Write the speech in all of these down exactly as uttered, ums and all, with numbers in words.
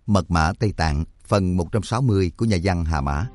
Mật mã Tây Tạng, phần một trăm sáu mươi của nhà văn Hà Mã.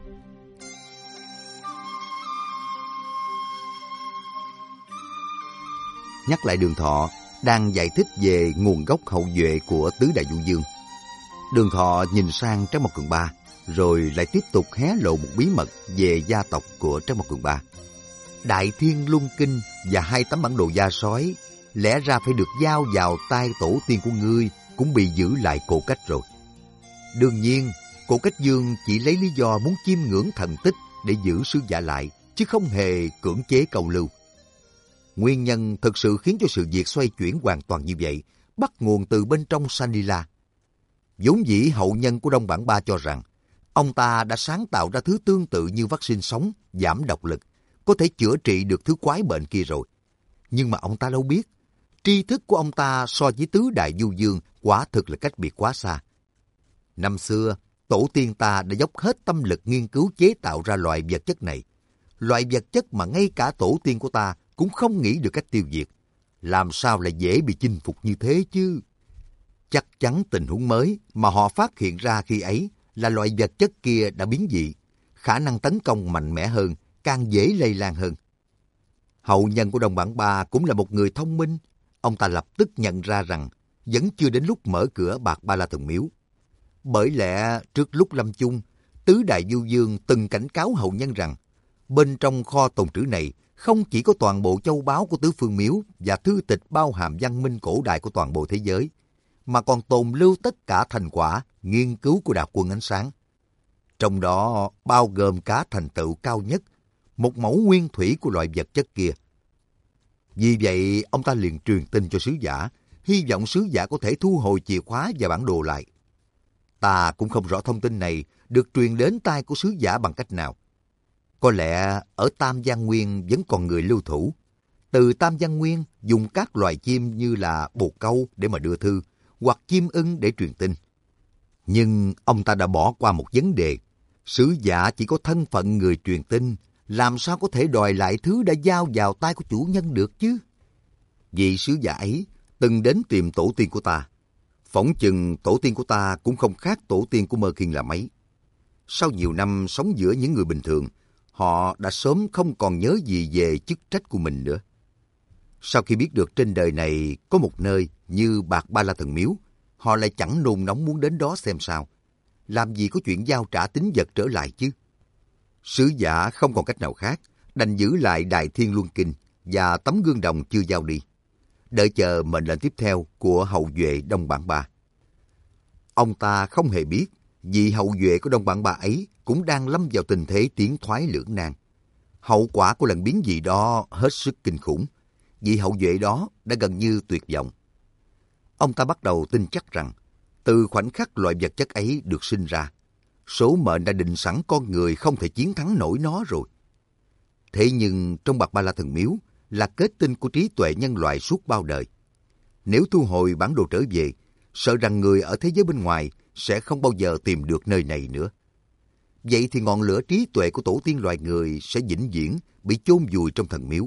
Nhắc lại Đường Thọ đang giải thích về nguồn gốc hậu duệ của tứ đại du vương. Đường Thọ nhìn sang Trác Mộc Cường Ba, rồi lại tiếp tục hé lộ một bí mật về gia tộc của Trác Mộc Cường Ba. Đại Thiên Luân Kinh và hai tấm bản đồ da sói lẽ ra phải được giao vào tay tổ tiên của ngươi, cũng bị giữ lại Cổ Cách rồi. Đương nhiên, Cổ Cách Vương chỉ lấy lý do muốn chiêm ngưỡng thần tích để giữ sứ giả lại, chứ không hề cưỡng chế câu lưu. Nguyên nhân thực sự khiến cho sự việc xoay chuyển hoàn toàn như vậy bắt nguồn từ bên trong Sanila. Vốn dĩ hậu nhân của Đông Bản Ba cho rằng ông ta đã sáng tạo ra thứ tương tự như vaccine sống, giảm độc lực, có thể chữa trị được thứ quái bệnh kia rồi. Nhưng mà ông ta đâu biết, tri thức của ông ta so với tứ đại du vương quả thực là cách biệt quá xa. Năm xưa, tổ tiên ta đã dốc hết tâm lực nghiên cứu chế tạo ra loại vật chất này. Loại vật chất mà ngay cả tổ tiên của ta cũng không nghĩ được cách tiêu diệt. Làm sao lại dễ bị chinh phục như thế chứ? Chắc chắn tình huống mới mà họ phát hiện ra khi ấy là loại vật chất kia đã biến dị, khả năng tấn công mạnh mẽ hơn, càng dễ lây lan hơn. Hậu nhân của Đông Bản Ba cũng là một người thông minh. Ông ta lập tức nhận ra rằng vẫn chưa đến lúc mở cửa Bạc Ba La Thần Miếu. Bởi lẽ trước lúc lâm chung, tứ đại du vương từng cảnh cáo hậu nhân rằng bên trong kho tồn trữ này không chỉ có toàn bộ châu báu của tứ phương miếu và thư tịch bao hàm văn minh cổ đại của toàn bộ thế giới, mà còn tồn lưu tất cả thành quả nghiên cứu của Đạo Quân Ánh Sáng. Trong đó bao gồm cả thành tựu cao nhất, một mẫu nguyên thủy của loại vật chất kia. Vì vậy, ông ta liền truyền tin cho sứ giả, hy vọng sứ giả có thể thu hồi chìa khóa và bản đồ lại. Ta cũng không rõ thông tin này được truyền đến tai của sứ giả bằng cách nào. Có lẽ ở Tam Giang Nguyên vẫn còn người lưu thủ. Từ Tam Giang Nguyên dùng các loài chim như là bồ câu để mà đưa thư, hoặc chim ưng để truyền tin. Nhưng ông ta đã bỏ qua một vấn đề. Sứ giả chỉ có thân phận người truyền tin, làm sao có thể đòi lại thứ đã giao vào tay của chủ nhân được chứ? Vị sứ giả ấy từng đến tìm tổ tiên của ta. Phỏng chừng tổ tiên của ta cũng không khác tổ tiên của Mơ Khiên là mấy. Sau nhiều năm sống giữa những người bình thường, họ đã sớm không còn nhớ gì về chức trách của mình nữa. Sau khi biết được trên đời này có một nơi như Bạc Ba La Thần Miếu, họ lại chẳng nôn nóng muốn đến đó xem sao. Làm gì có chuyện giao trả tín vật trở lại chứ? Sứ giả không còn cách nào khác, đành giữ lại Đại Thiên Luân Kinh và tấm gương đồng chưa giao đi, đợi chờ mệnh lệnh tiếp theo của hậu duệ Đông Bản Ba. Ông ta không hề biết, vì hậu duệ của Đông Bản Ba ấy cũng đang lâm vào tình thế tiến thoái lưỡng nan. Hậu quả của lần biến dị đó hết sức kinh khủng. Vị hậu duệ đó đã gần như tuyệt vọng. Ông ta bắt đầu tin chắc rằng, từ khoảnh khắc loại vật chất ấy được sinh ra, số mệnh đã định sẵn con người không thể chiến thắng nổi nó rồi. Thế nhưng trong Bạc Ba La Thần Miếu là kết tinh của trí tuệ nhân loại suốt bao đời. Nếu thu hồi bản đồ trở về, sợ rằng người ở thế giới bên ngoài sẽ không bao giờ tìm được nơi này nữa. Vậy thì ngọn lửa trí tuệ của tổ tiên loài người sẽ vĩnh viễn bị chôn vùi trong thần miếu.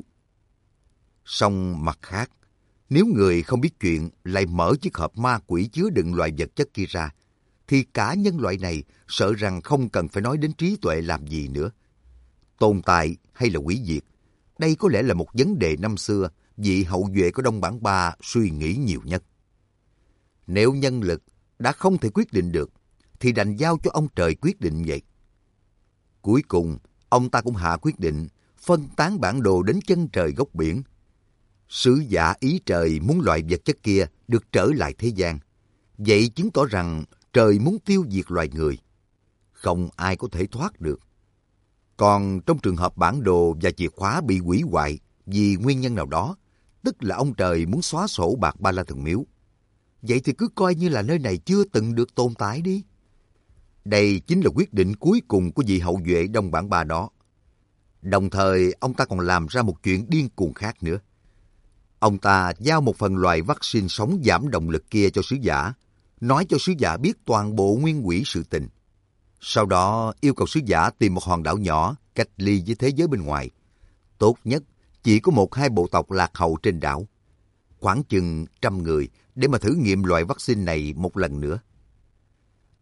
Song mặt khác, nếu người không biết chuyện lại mở chiếc hộp ma quỷ chứa đựng loại vật chất kia ra, thì cả nhân loại này sợ rằng không cần phải nói đến trí tuệ làm gì nữa. Tồn tại hay là hủy diệt, đây có lẽ là một vấn đề năm xưa vị hậu duệ của Đông Bản Ba suy nghĩ nhiều nhất. Nếu nhân lực đã không thể quyết định được, thì đành giao cho ông trời quyết định vậy. Cuối cùng, ông ta cũng hạ quyết định phân tán bản đồ đến chân trời góc biển. Sứ giả ý trời muốn loại vật chất kia được trở lại thế gian. Vậy chứng tỏ rằng trời muốn tiêu diệt loài người. Không ai có thể thoát được. Còn trong trường hợp bản đồ và chìa khóa bị hủy hoại vì nguyên nhân nào đó, tức là ông trời muốn xóa sổ Bạc Ba La Thần Miếu. Vậy thì cứ coi như là nơi này chưa từng được tồn tại đi. Đây chính là quyết định cuối cùng của vị hậu duệ Đông Bản Ba đó. Đồng thời, ông ta còn làm ra một chuyện điên cuồng khác nữa. Ông ta giao một phần loại vaccine sống giảm động lực kia cho sứ giả, nói cho sứ giả biết toàn bộ nguyên quỹ sự tình. Sau đó yêu cầu sứ giả tìm một hòn đảo nhỏ cách ly với thế giới bên ngoài. Tốt nhất chỉ có một hai bộ tộc lạc hậu trên đảo. Khoảng chừng trăm người để mà thử nghiệm loại vaccine này một lần nữa.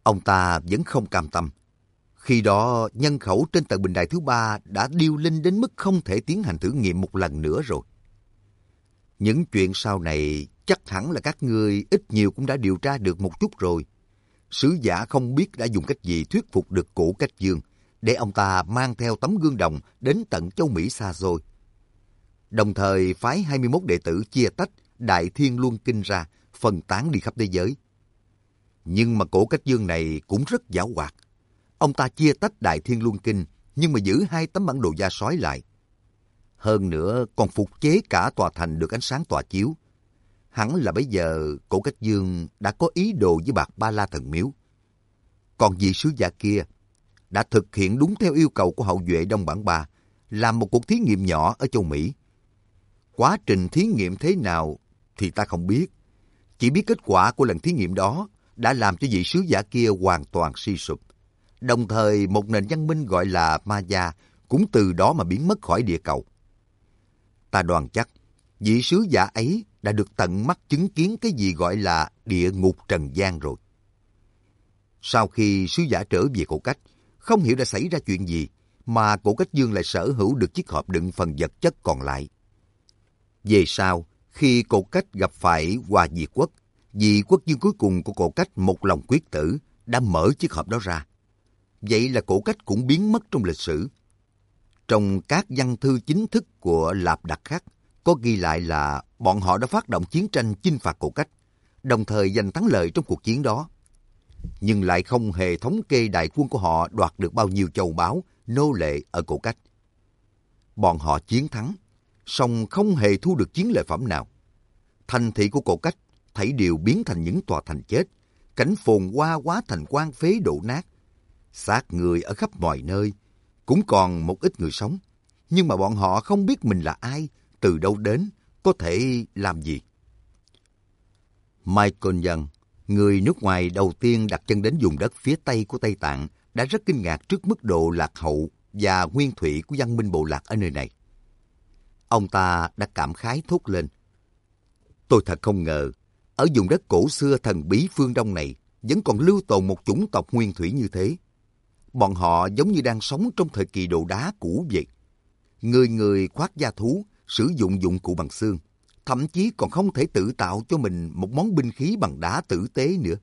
Ông ta vẫn không cam tâm. Khi đó, nhân khẩu trên tầng bình đài thứ ba đã điêu linh đến mức không thể tiến hành thử nghiệm một lần nữa rồi. Những chuyện sau này chắc hẳn là các ngươi ít nhiều cũng đã điều tra được một chút rồi. Sứ giả không biết đã dùng cách gì thuyết phục được Cổ Cách Dương để ông ta mang theo tấm gương đồng đến tận châu Mỹ xa xôi. Đồng thời phái hai mươi mốt đệ tử chia tách Đại Thiên Luân Kinh ra, phân tán đi khắp thế giới. Nhưng mà Cổ Cách Dương này cũng rất giảo hoạt. Ông ta chia tách Đại Thiên Luân Kinh, nhưng mà giữ hai tấm bản đồ da sói lại. Hơn nữa còn phục chế cả tòa thành được ánh sáng tỏa chiếu. Hẳn là bây giờ Cổ Cách Dương đã có ý đồ với Bạc Ba La Thần Miếu. Còn vị sứ giả kia đã thực hiện đúng theo yêu cầu của hậu duệ Đông Bản Ba, làm một cuộc thí nghiệm nhỏ ở châu Mỹ. Quá trình thí nghiệm thế nào thì ta không biết. Chỉ biết kết quả của lần thí nghiệm đó đã làm cho vị sứ giả kia hoàn toàn suy sụp. Đồng thời một nền văn minh gọi là Maya cũng từ đó mà biến mất khỏi địa cầu. Ta đoán chắc vị sứ giả ấy đã được tận mắt chứng kiến cái gì gọi là địa ngục trần gian rồi. Sau khi sứ giả trở về Cổ Cách, không hiểu đã xảy ra chuyện gì mà Cổ Cách Dương lại sở hữu được chiếc hộp đựng phần vật chất còn lại. Về sau, khi Cổ Cách gặp phải Hoa Diệt Quốc, vị quốc vương cuối cùng của Cổ Cách một lòng quyết tử đã mở chiếc hộp đó ra. Vậy là Cổ Cách cũng biến mất trong lịch sử. Trong các văn thư chính thức của Lạp Đặc Khắc có ghi lại là bọn họ đã phát động chiến tranh chinh phạt Cổ Cách, đồng thời giành thắng lợi trong cuộc chiến đó. Nhưng lại không hề thống kê đại quân của họ đoạt được bao nhiêu châu báu, nô lệ ở Cổ Cách. Bọn họ chiến thắng, song không hề thu được chiến lợi phẩm nào. Thành thị của Cổ Cách thảy đều biến thành những tòa thành chết, cảnh phồn hoa hóa thành quan phế đổ nát. Xác người ở khắp mọi nơi, cũng còn một ít người sống. Nhưng mà bọn họ không biết mình là ai, từ đâu đến, có thể làm gì. Michael Young, người nước ngoài đầu tiên đặt chân đến vùng đất phía Tây của Tây Tạng, đã rất kinh ngạc trước mức độ lạc hậu và nguyên thủy của văn minh bộ lạc ở nơi này. Ông ta đã cảm khái thốt lên: tôi thật không ngờ, ở vùng đất cổ xưa thần bí phương Đông này, vẫn còn lưu tồn một chủng tộc nguyên thủy như thế. Bọn họ giống như đang sống trong thời kỳ đồ đá cũ vậy. Người người khoác da thú, sử dụng dụng cụ bằng xương, thậm chí còn không thể tự tạo cho mình một món binh khí bằng đá tử tế nữa.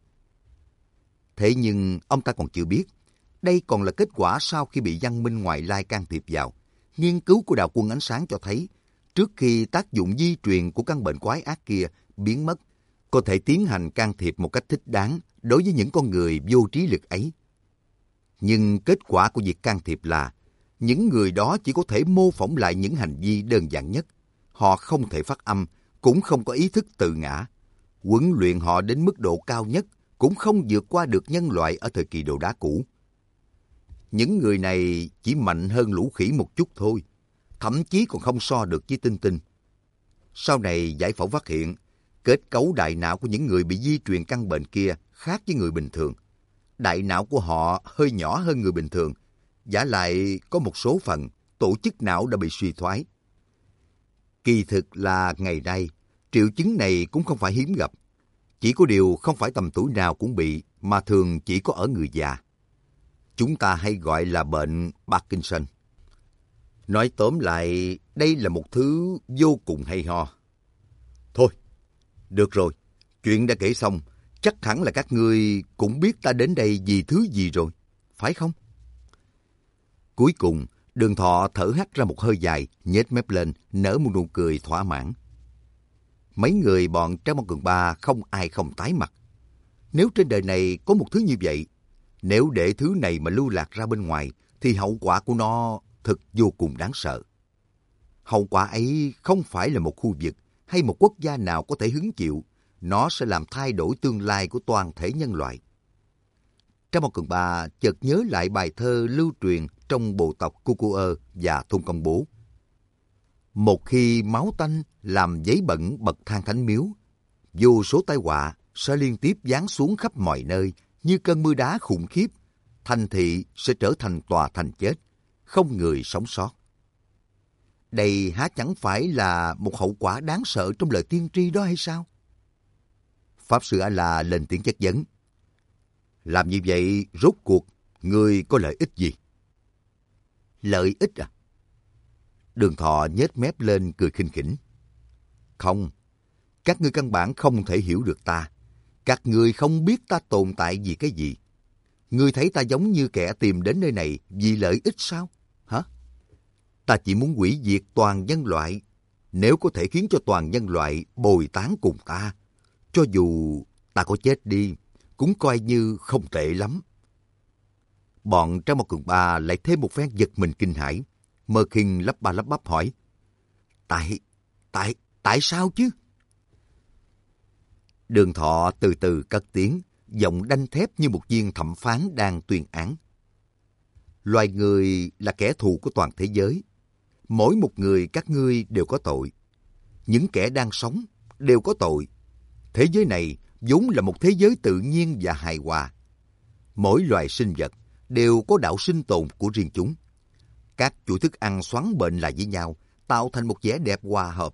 Thế nhưng ông ta còn chưa biết, đây còn là kết quả sau khi bị văn minh ngoại lai can thiệp vào. Nghiên cứu của đạo quân ánh sáng cho thấy, trước khi tác dụng di truyền của căn bệnh quái ác kia biến mất, có thể tiến hành can thiệp một cách thích đáng đối với những con người vô trí lực ấy. Nhưng kết quả của việc can thiệp là những người đó chỉ có thể mô phỏng lại những hành vi đơn giản nhất. Họ không thể phát âm, cũng không có ý thức tự ngã. Huấn luyện họ đến mức độ cao nhất cũng không vượt qua được nhân loại ở thời kỳ đồ đá cũ. Những người này chỉ mạnh hơn lũ khỉ một chút thôi, thậm chí còn không so được với tinh tinh. Sau này giải phẫu phát hiện, kết cấu đại não của những người bị di truyền căn bệnh kia khác với người bình thường. Đại não của họ hơi nhỏ hơn người bình thường, vả lại có một số phần tổ chức não đã bị suy thoái. Kỳ thực là ngày nay, triệu chứng này cũng không phải hiếm gặp. Chỉ có điều không phải tầm tuổi nào cũng bị, mà thường chỉ có ở người già. Chúng ta hay gọi là bệnh Parkinson. Nói tóm lại, đây là một thứ vô cùng hay ho. Thôi, được rồi, chuyện đã kể xong, chắc hẳn là các ngươi cũng biết ta đến đây vì thứ gì rồi, phải không? Cuối cùng, Đường Thọ thở hắt ra một hơi dài, nhếch mép lên, nở một nụ cười thỏa mãn. Mấy người bọn Trái Bom Cường Ba không ai không tái mặt. Nếu trên đời này có một thứ như vậy, nếu để thứ này mà lưu lạc ra bên ngoài, thì hậu quả của nó thật vô cùng đáng sợ. Hậu quả ấy không phải là một khu vực hay một quốc gia nào có thể hứng chịu, nó sẽ làm thay đổi tương lai của toàn thể nhân loại. Trái Bom Cường Ba chợt nhớ lại bài thơ lưu truyền trong bộ tộc Cucuơ và Thôn Công Bố. Một khi máu tanh làm giấy bẩn bậc thang thánh miếu, vô số tai họa sẽ liên tiếp giáng xuống khắp mọi nơi như cơn mưa đá khủng khiếp, thành thị sẽ trở thành tòa thành chết, không người sống sót. Đây há chẳng phải là một hậu quả đáng sợ trong lời tiên tri đó hay sao? Pháp sư A-la lên tiếng chất vấn. Làm như vậy rốt cuộc ngươi có lợi ích gì? Lợi ích à? Đường Thọ nhếch mép lên cười khinh khỉnh. Không, các ngươi căn bản không thể hiểu được ta. Các ngươi không biết ta tồn tại vì cái gì. Ngươi thấy ta giống như kẻ tìm đến nơi này vì lợi ích sao? Hả? Ta chỉ muốn hủy diệt toàn nhân loại. Nếu có thể khiến cho toàn nhân loại bồi tán cùng ta, cho dù ta có chết đi, cũng coi như không tệ lắm. Bọn Trang Một Cường Ba lại thêm một phen giật mình kinh hãi. Mơ Khinh lắp ba lắp bắp hỏi. Tại, tại, tại sao chứ? Đường Thọ từ từ cất tiếng, giọng đanh thép như một viên thẩm phán đang tuyên án. Loài người là kẻ thù của toàn thế giới. Mỗi một người các ngươi đều có tội. Những kẻ đang sống đều có tội. Thế giới này vốn là một thế giới tự nhiên và hài hòa. Mỗi loài sinh vật đều có đạo sinh tồn của riêng chúng. Các chuỗi thức ăn xoắn bệnh lại với nhau, tạo thành một vẻ đẹp hòa hợp.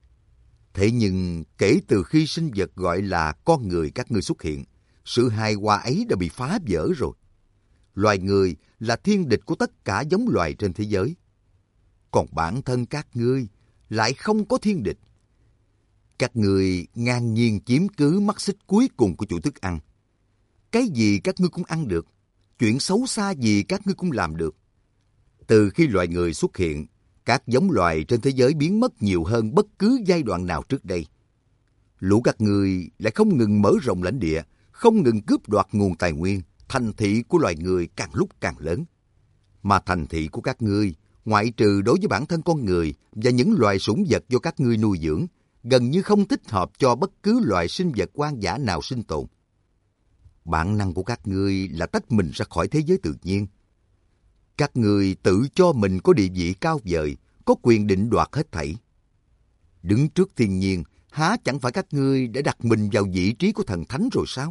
Thế nhưng kể từ khi sinh vật gọi là con người các ngươi xuất hiện, sự hài hòa ấy đã bị phá vỡ rồi. Loài người là thiên địch của tất cả giống loài trên thế giới. Còn bản thân các ngươi lại không có thiên địch. Các ngươi ngang nhiên chiếm cứ mắt xích cuối cùng của chuỗi thức ăn. Cái gì các ngươi cũng ăn được, chuyện xấu xa gì các ngươi cũng làm được. Từ khi loài người xuất hiện, các giống loài trên thế giới biến mất nhiều hơn bất cứ giai đoạn nào trước đây. Lũ các ngươi lại không ngừng mở rộng lãnh địa, không ngừng cướp đoạt nguồn tài nguyên, thành thị của loài người càng lúc càng lớn. Mà thành thị của các ngươi, ngoại trừ đối với bản thân con người và những loài sủng vật do các ngươi nuôi dưỡng, gần như không thích hợp cho bất cứ loài sinh vật hoang dã nào sinh tồn. Bản năng của các ngươi là tách mình ra khỏi thế giới tự nhiên. Các ngươi tự cho mình có địa vị cao vời, có quyền định đoạt hết thảy. Đứng trước thiên nhiên, há chẳng phải các ngươi đã đặt mình vào vị trí của thần thánh rồi sao?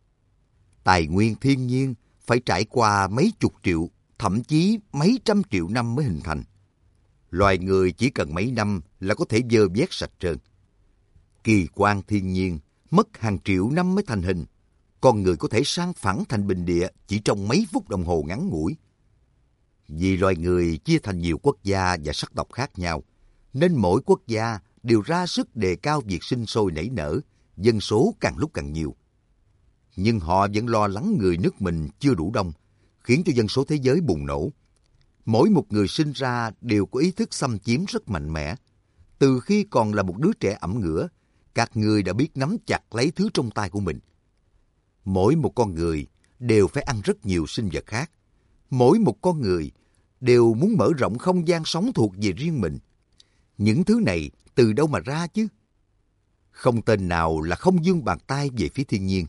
Tài nguyên thiên nhiên phải trải qua mấy chục triệu, thậm chí mấy trăm triệu năm mới hình thành. Loài người chỉ cần mấy năm là có thể dơ vét sạch trơn. Kỳ quan thiên nhiên mất hàng triệu năm mới thành hình. Con người có thể sang phẳng thành bình địa chỉ trong mấy phút đồng hồ ngắn ngủi. Vì loài người chia thành nhiều quốc gia và sắc tộc khác nhau, nên mỗi quốc gia đều ra sức đề cao việc sinh sôi nảy nở, dân số càng lúc càng nhiều. Nhưng họ vẫn lo lắng người nước mình chưa đủ đông, khiến cho dân số thế giới bùng nổ. Mỗi một người sinh ra đều có ý thức xâm chiếm rất mạnh mẽ. Từ khi còn là một đứa trẻ ẩm ngửa, các ngươi đã biết nắm chặt lấy thứ trong tay của mình. Mỗi một con người đều phải ăn rất nhiều sinh vật khác. Mỗi một con người đều muốn mở rộng không gian sống thuộc về riêng mình. Những thứ này từ đâu mà ra chứ? Không tên nào là không vươn bàn tay về phía thiên nhiên.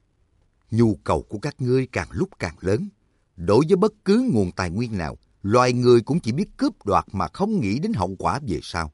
Nhu cầu của các ngươi càng lúc càng lớn. Đối với bất cứ nguồn tài nguyên nào, loài người cũng chỉ biết cướp đoạt mà không nghĩ đến hậu quả về sau.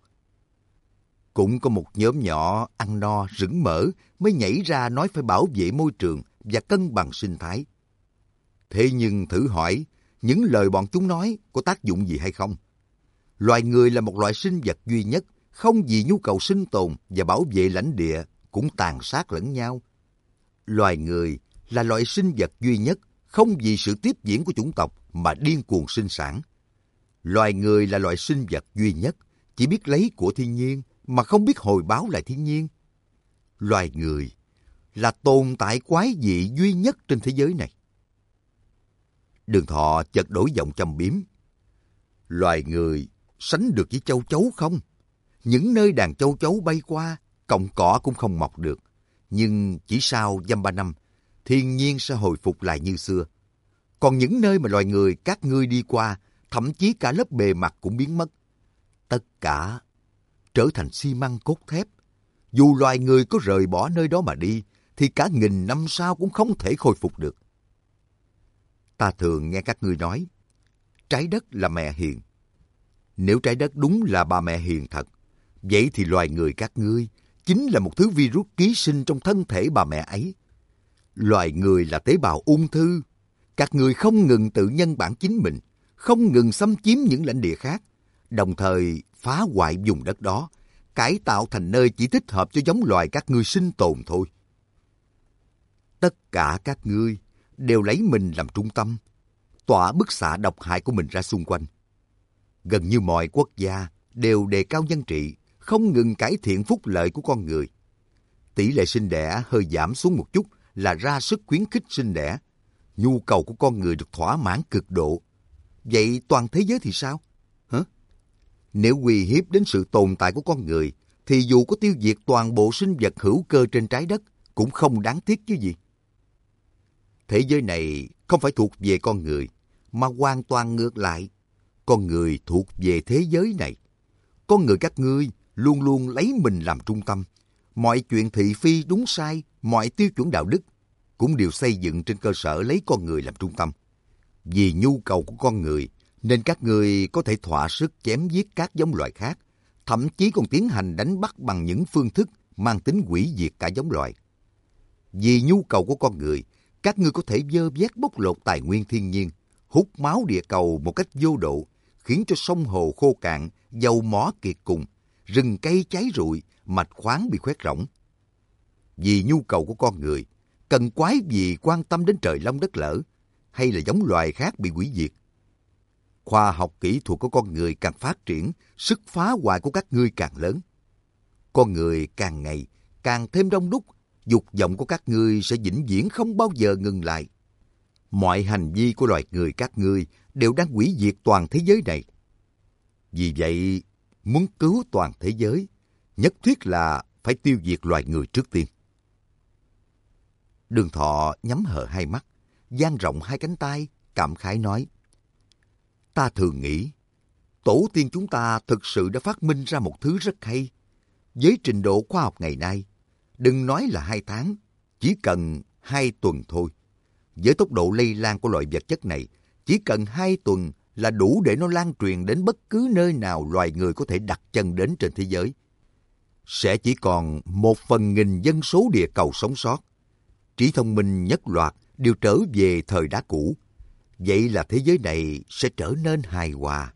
Cũng có một nhóm nhỏ ăn no rững mỡ mới nhảy ra nói phải bảo vệ môi trường và cân bằng sinh thái. Thế nhưng thử hỏi, những lời bọn chúng nói có tác dụng gì hay không? Loài người là một loại sinh vật duy nhất, không vì nhu cầu sinh tồn và bảo vệ lãnh địa cũng tàn sát lẫn nhau. Loài người là loại sinh vật duy nhất, không vì sự tiếp diễn của chủng tộc mà điên cuồng sinh sản. Loài người là loại sinh vật duy nhất, chỉ biết lấy của thiên nhiên mà không biết hồi báo lại thiên nhiên. Loài người là tồn tại quái dị duy nhất trên thế giới này. Đường Thọ chợt đổi giọng châm biếm. Loài người sánh được với châu chấu không? Những nơi đàn châu chấu bay qua, cọng cỏ cũng không mọc được. Nhưng chỉ sau dăm ba năm, thiên nhiên sẽ hồi phục lại như xưa. Còn những nơi mà loài người các ngươi đi qua, thậm chí cả lớp bề mặt cũng biến mất. Tất cả trở thành xi măng cốt thép. Dù loài người có rời bỏ nơi đó mà đi, thì cả nghìn năm sau cũng không thể khôi phục được. Ta thường nghe các ngươi nói, trái đất là mẹ hiền. Nếu trái đất đúng là bà mẹ hiền thật, vậy thì loài người các ngươi chính là một thứ virus ký sinh trong thân thể bà mẹ ấy. Loài người là tế bào ung thư. Các ngươi không ngừng tự nhân bản chính mình, không ngừng xâm chiếm những lãnh địa khác, đồng thời phá hoại vùng đất đó, cải tạo thành nơi chỉ thích hợp cho giống loài các ngươi sinh tồn thôi. Tất cả các ngươi đều lấy mình làm trung tâm, tỏa bức xạ độc hại của mình ra xung quanh. Gần như mọi quốc gia đều đề cao nhân trị, không ngừng cải thiện phúc lợi của con người. Tỷ lệ sinh đẻ hơi giảm xuống một chút là ra sức khuyến khích sinh đẻ. Nhu cầu của con người được thỏa mãn cực độ. Vậy toàn thế giới thì sao? Hả? Nếu uy hiếp đến sự tồn tại của con người, thì dù có tiêu diệt toàn bộ sinh vật hữu cơ trên trái đất cũng không đáng tiếc chứ gì. Thế giới này không phải thuộc về con người, mà hoàn toàn ngược lại. Con người thuộc về thế giới này. Con người các ngươi luôn luôn lấy mình làm trung tâm. Mọi chuyện thị phi đúng sai, mọi tiêu chuẩn đạo đức cũng đều xây dựng trên cơ sở lấy con người làm trung tâm. Vì nhu cầu của con người, nên các ngươi có thể thỏa sức chém giết các giống loài khác, thậm chí còn tiến hành đánh bắt bằng những phương thức mang tính hủy diệt cả giống loài. Vì nhu cầu của con người, các ngươi có thể vơ vét bóc lột tài nguyên thiên nhiên, hút máu địa cầu một cách vô độ, khiến cho sông hồ khô cạn, dầu mỏ kiệt cùng, rừng cây cháy rụi, mạch khoáng bị khoét rỗng. Vì nhu cầu của con người, cần quái gì quan tâm đến trời long đất lở, hay là giống loài khác bị hủy diệt. Khoa học kỹ thuật của con người càng phát triển, sức phá hoại của các ngươi càng lớn. Con người càng ngày càng thêm đông đúc, dục vọng của các ngươi sẽ vĩnh viễn không bao giờ ngừng lại. Mọi hành vi của loài người các ngươi đều đang hủy diệt toàn thế giới này. Vì vậy, muốn cứu toàn thế giới, nhất thiết là phải tiêu diệt loài người trước tiên. Đường Thọ nhắm hờ hai mắt, dang rộng hai cánh tay, cảm khái nói: Ta thường nghĩ, tổ tiên chúng ta thực sự đã phát minh ra một thứ rất hay. Với trình độ khoa học ngày nay, đừng nói là hai tháng, chỉ cần hai tuần thôi. Với tốc độ lây lan của loại vật chất này, chỉ cần hai tuần là đủ để nó lan truyền đến bất cứ nơi nào loài người có thể đặt chân đến trên thế giới. Sẽ chỉ còn một phần nghìn dân số địa cầu sống sót. Trí thông minh nhất loạt đều trở về thời đá cũ. Vậy là thế giới này sẽ trở nên hài hòa.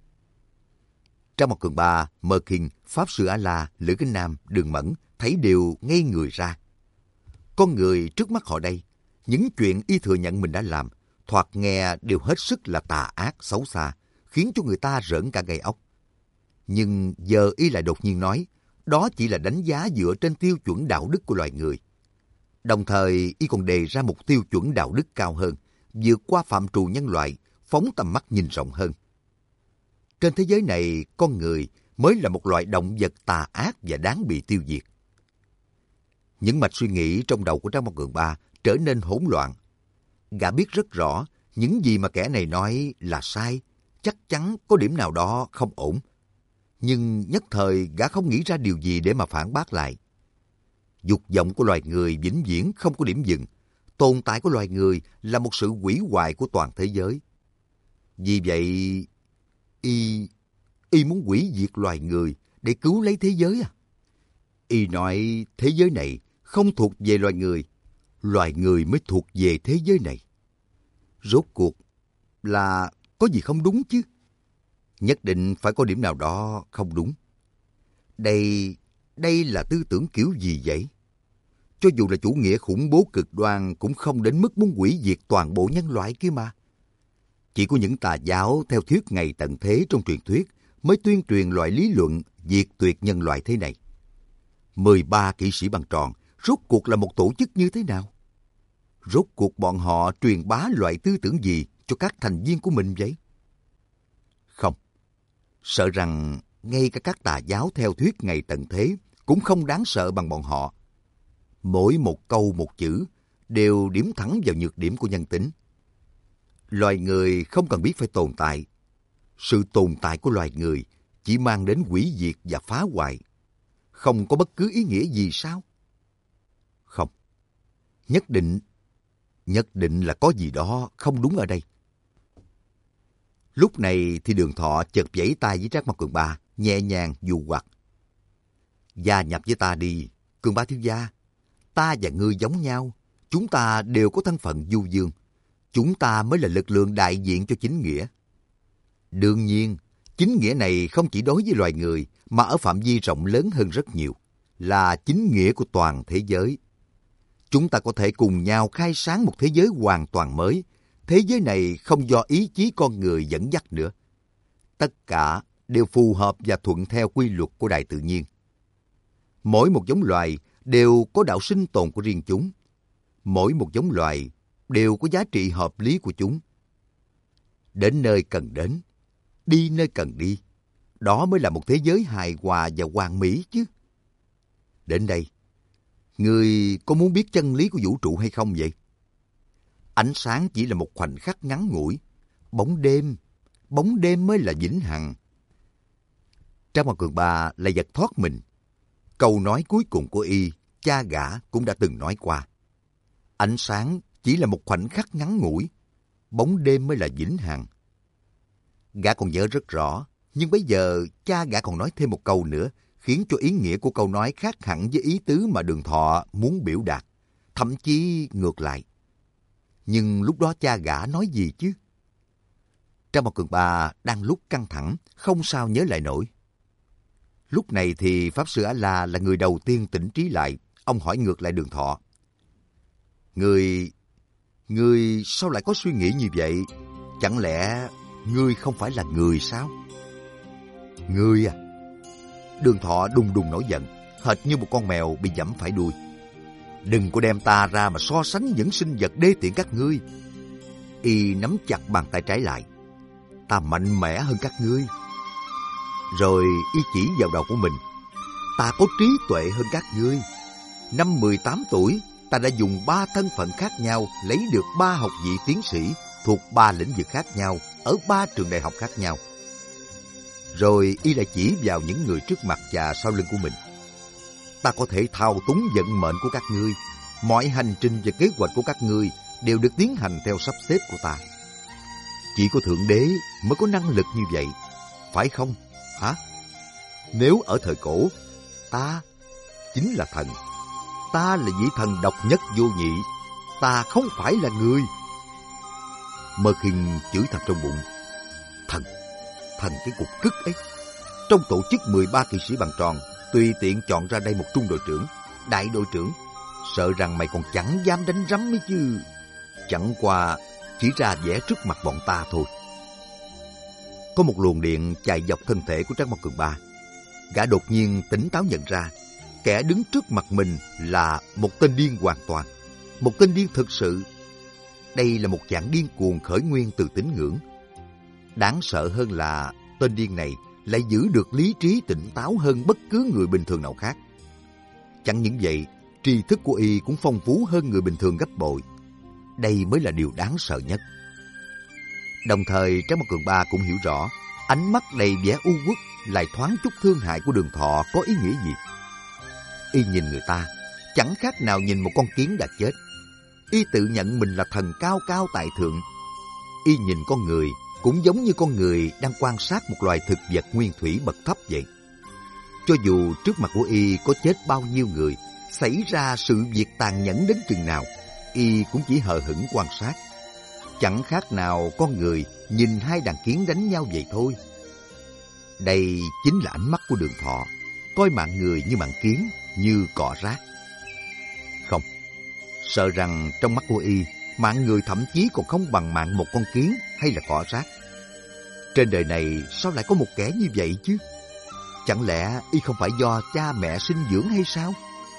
Trong một cường ba, Mơ Kinh, Pháp Sư A-la, Lữ Kính Nam, Đường Mẫn thấy đều ngây người ra. Con người trước mắt họ đây, những chuyện y thừa nhận mình đã làm, thoạt nghe đều hết sức là tà ác, xấu xa, khiến cho người ta rợn cả gai óc. Nhưng giờ y lại đột nhiên nói, đó chỉ là đánh giá dựa trên tiêu chuẩn đạo đức của loài người. Đồng thời, y còn đề ra một tiêu chuẩn đạo đức cao hơn, vượt qua phạm trù nhân loại, phóng tầm mắt nhìn rộng hơn. Trên thế giới này, con người mới là một loại động vật tà ác và đáng bị tiêu diệt. Những mạch suy nghĩ trong đầu của Trang Một Cường Ba trở nên hỗn loạn. Gã biết rất rõ, những gì mà kẻ này nói là sai, chắc chắn có điểm nào đó không ổn. Nhưng nhất thời gã không nghĩ ra điều gì để mà phản bác lại. Dục vọng của loài người vĩnh viễn không có điểm dừng. Tồn tại của loài người là một sự hủy hoại của toàn thế giới. Vì vậy, y, y muốn hủy diệt loài người để cứu lấy thế giới à? Y nói thế giới này không thuộc về loài người, loài người mới thuộc về thế giới này. Rốt cuộc là có gì không đúng chứ? Nhất định phải có điểm nào đó không đúng. Đây, đây là tư tưởng kiểu gì vậy? Cho dù là chủ nghĩa khủng bố cực đoan cũng không đến mức muốn hủy diệt toàn bộ nhân loại kia mà. Chỉ có những tà giáo theo thuyết ngày tận thế trong truyền thuyết mới tuyên truyền loại lý luận diệt tuyệt nhân loại thế này. mười ba kỵ sĩ bằng tròn rốt cuộc là một tổ chức như thế nào? Rốt cuộc bọn họ truyền bá loại tư tưởng gì cho các thành viên của mình vậy? Không, sợ rằng ngay cả các tà giáo theo thuyết ngày tận thế cũng không đáng sợ bằng bọn họ. Mỗi một câu một chữ đều điểm thẳng vào nhược điểm của nhân tính. Loài người không cần biết phải tồn tại. Sự tồn tại của loài người chỉ mang đến hủy diệt và phá hoại. Không có bất cứ ý nghĩa gì sao? Không. Nhất định, nhất định là có gì đó không đúng ở đây. Lúc này thì Đường Thọ chợt vẫy tay với Trác Mộc Cường Ba, nhẹ nhàng dụ hoặc. Gia nhập với ta đi, Cường Ba thiếu gia. Ta và ngươi giống nhau, chúng ta đều có thân phận du dương. Chúng ta mới là lực lượng đại diện cho chính nghĩa. Đương nhiên, chính nghĩa này không chỉ đối với loài người, mà ở phạm vi rộng lớn hơn rất nhiều, là chính nghĩa của toàn thế giới. chúng ta có thể cùng nhau khai sáng một thế giới hoàn toàn mới. Thế giới này không do ý chí con người dẫn dắt nữa. Tất cả đều phù hợp và thuận theo quy luật của đại tự nhiên. Mỗi một giống loài đều có đạo sinh tồn của riêng chúng. Mỗi một giống loài đều có giá trị hợp lý của chúng. Đến nơi cần đến, đi nơi cần đi. Đó mới là một thế giới hài hòa và hoàn mỹ chứ. Đến đây, ngươi có muốn biết chân lý của vũ trụ hay không vậy? Ánh sáng chỉ là một khoảnh khắc ngắn ngủi. Bóng đêm, bóng đêm mới là vĩnh hằng. Trang Mặt Cường Ba lại giật thoát mình. Câu nói cuối cùng của y, cha gã cũng đã từng nói qua. Ánh sáng chỉ là một khoảnh khắc ngắn ngủi. Bóng đêm mới là vĩnh hằng. Gã còn nhớ rất rõ, nhưng bây giờ cha gã còn nói thêm một câu nữa, khiến cho ý nghĩa của câu nói khác hẳn với ý tứ mà Đường Thọ muốn biểu đạt, thậm chí ngược lại. Nhưng lúc đó cha gã nói gì chứ? Trang Mặt Cường Ba đang lúc căng thẳng, không sao nhớ lại nổi. Lúc này thì Pháp Sư A-La là người đầu tiên tỉnh trí lại. Ông hỏi ngược lại Đường Thọ. Người... Người sao lại có suy nghĩ như vậy? Chẳng lẽ ngươi không phải là người sao? Ngươi à? Đường Thọ đùng đùng nổi giận, hệt như một con mèo bị giẫm phải đuôi. Đừng có đem ta ra mà so sánh những sinh vật đê tiện các ngươi. Y nắm chặt bàn tay trái lại. Ta mạnh mẽ hơn các ngươi. Rồi y chỉ vào đầu của mình. Ta có trí tuệ hơn các ngươi. Năm mười tám tuổi, ta đã dùng ba thân phận khác nhau lấy được ba học vị tiến sĩ thuộc ba lĩnh vực khác nhau ở ba trường đại học khác nhau. Rồi y lại chỉ vào những người trước mặt và sau lưng của mình. Ta có thể thao túng vận mệnh của các ngươi. Mọi hành trình và kế hoạch của các ngươi đều được tiến hành theo sắp xếp của ta. Chỉ có Thượng Đế mới có năng lực như vậy, phải không? Hả? Nếu ở thời cổ, ta chính là thần. Ta là vị thần độc nhất vô nhị. Ta không phải là người. Mơ Khinh chửi thầm trong bụng. Thần, thần cái cục cứt ấy. Trong tổ chức mười ba kỵ sĩ bằng tròn, tùy tiện chọn ra đây một trung đội trưởng, đại đội trưởng. Sợ rằng mày còn chẳng dám đánh rắm ấy chứ. Chẳng qua chỉ ra vẽ trước mặt bọn ta thôi. Có một luồng điện chạy dọc thân thể của Trác Mộc Cường Ba. Gã đột nhiên tỉnh táo nhận ra, kẻ đứng trước mặt mình là một tên điên hoàn toàn. Một tên điên thực sự. Đây là một dạng điên cuồng khởi nguyên từ tín ngưỡng. Đáng sợ hơn là tên điên này lại giữ được lý trí tỉnh táo hơn bất cứ người bình thường nào khác. Chẳng những vậy, tri thức của y cũng phong phú hơn người bình thường gấp bội. Đây mới là điều đáng sợ nhất. Đồng thời, Trác Mộc Cường Ba cũng hiểu rõ, ánh mắt đầy vẻ u uất lại thoáng chút thương hại của Đường Thọ có ý nghĩa gì. Y nhìn người ta, chẳng khác nào nhìn một con kiến đã chết. Y tự nhận mình là thần cao cao tại thượng. Y nhìn con người cũng giống như con người đang quan sát một loài thực vật nguyên thủy bậc thấp vậy. Cho dù trước mặt của Y có chết bao nhiêu người, xảy ra sự việc tàn nhẫn đến chừng nào, Y cũng chỉ hờ hững quan sát. Chẳng khác nào con người nhìn hai đàn kiến đánh nhau vậy thôi. Đây chính là ánh mắt của Đường Thọ, coi mạng người như mạng kiến, như cỏ rác. Không, sợ rằng trong mắt của Y, mạng người thậm chí còn không bằng mạng một con kiến hay là cỏ rác. Trên đời này sao lại có một kẻ như vậy chứ? Chẳng lẽ Y không phải do cha mẹ sinh dưỡng hay sao?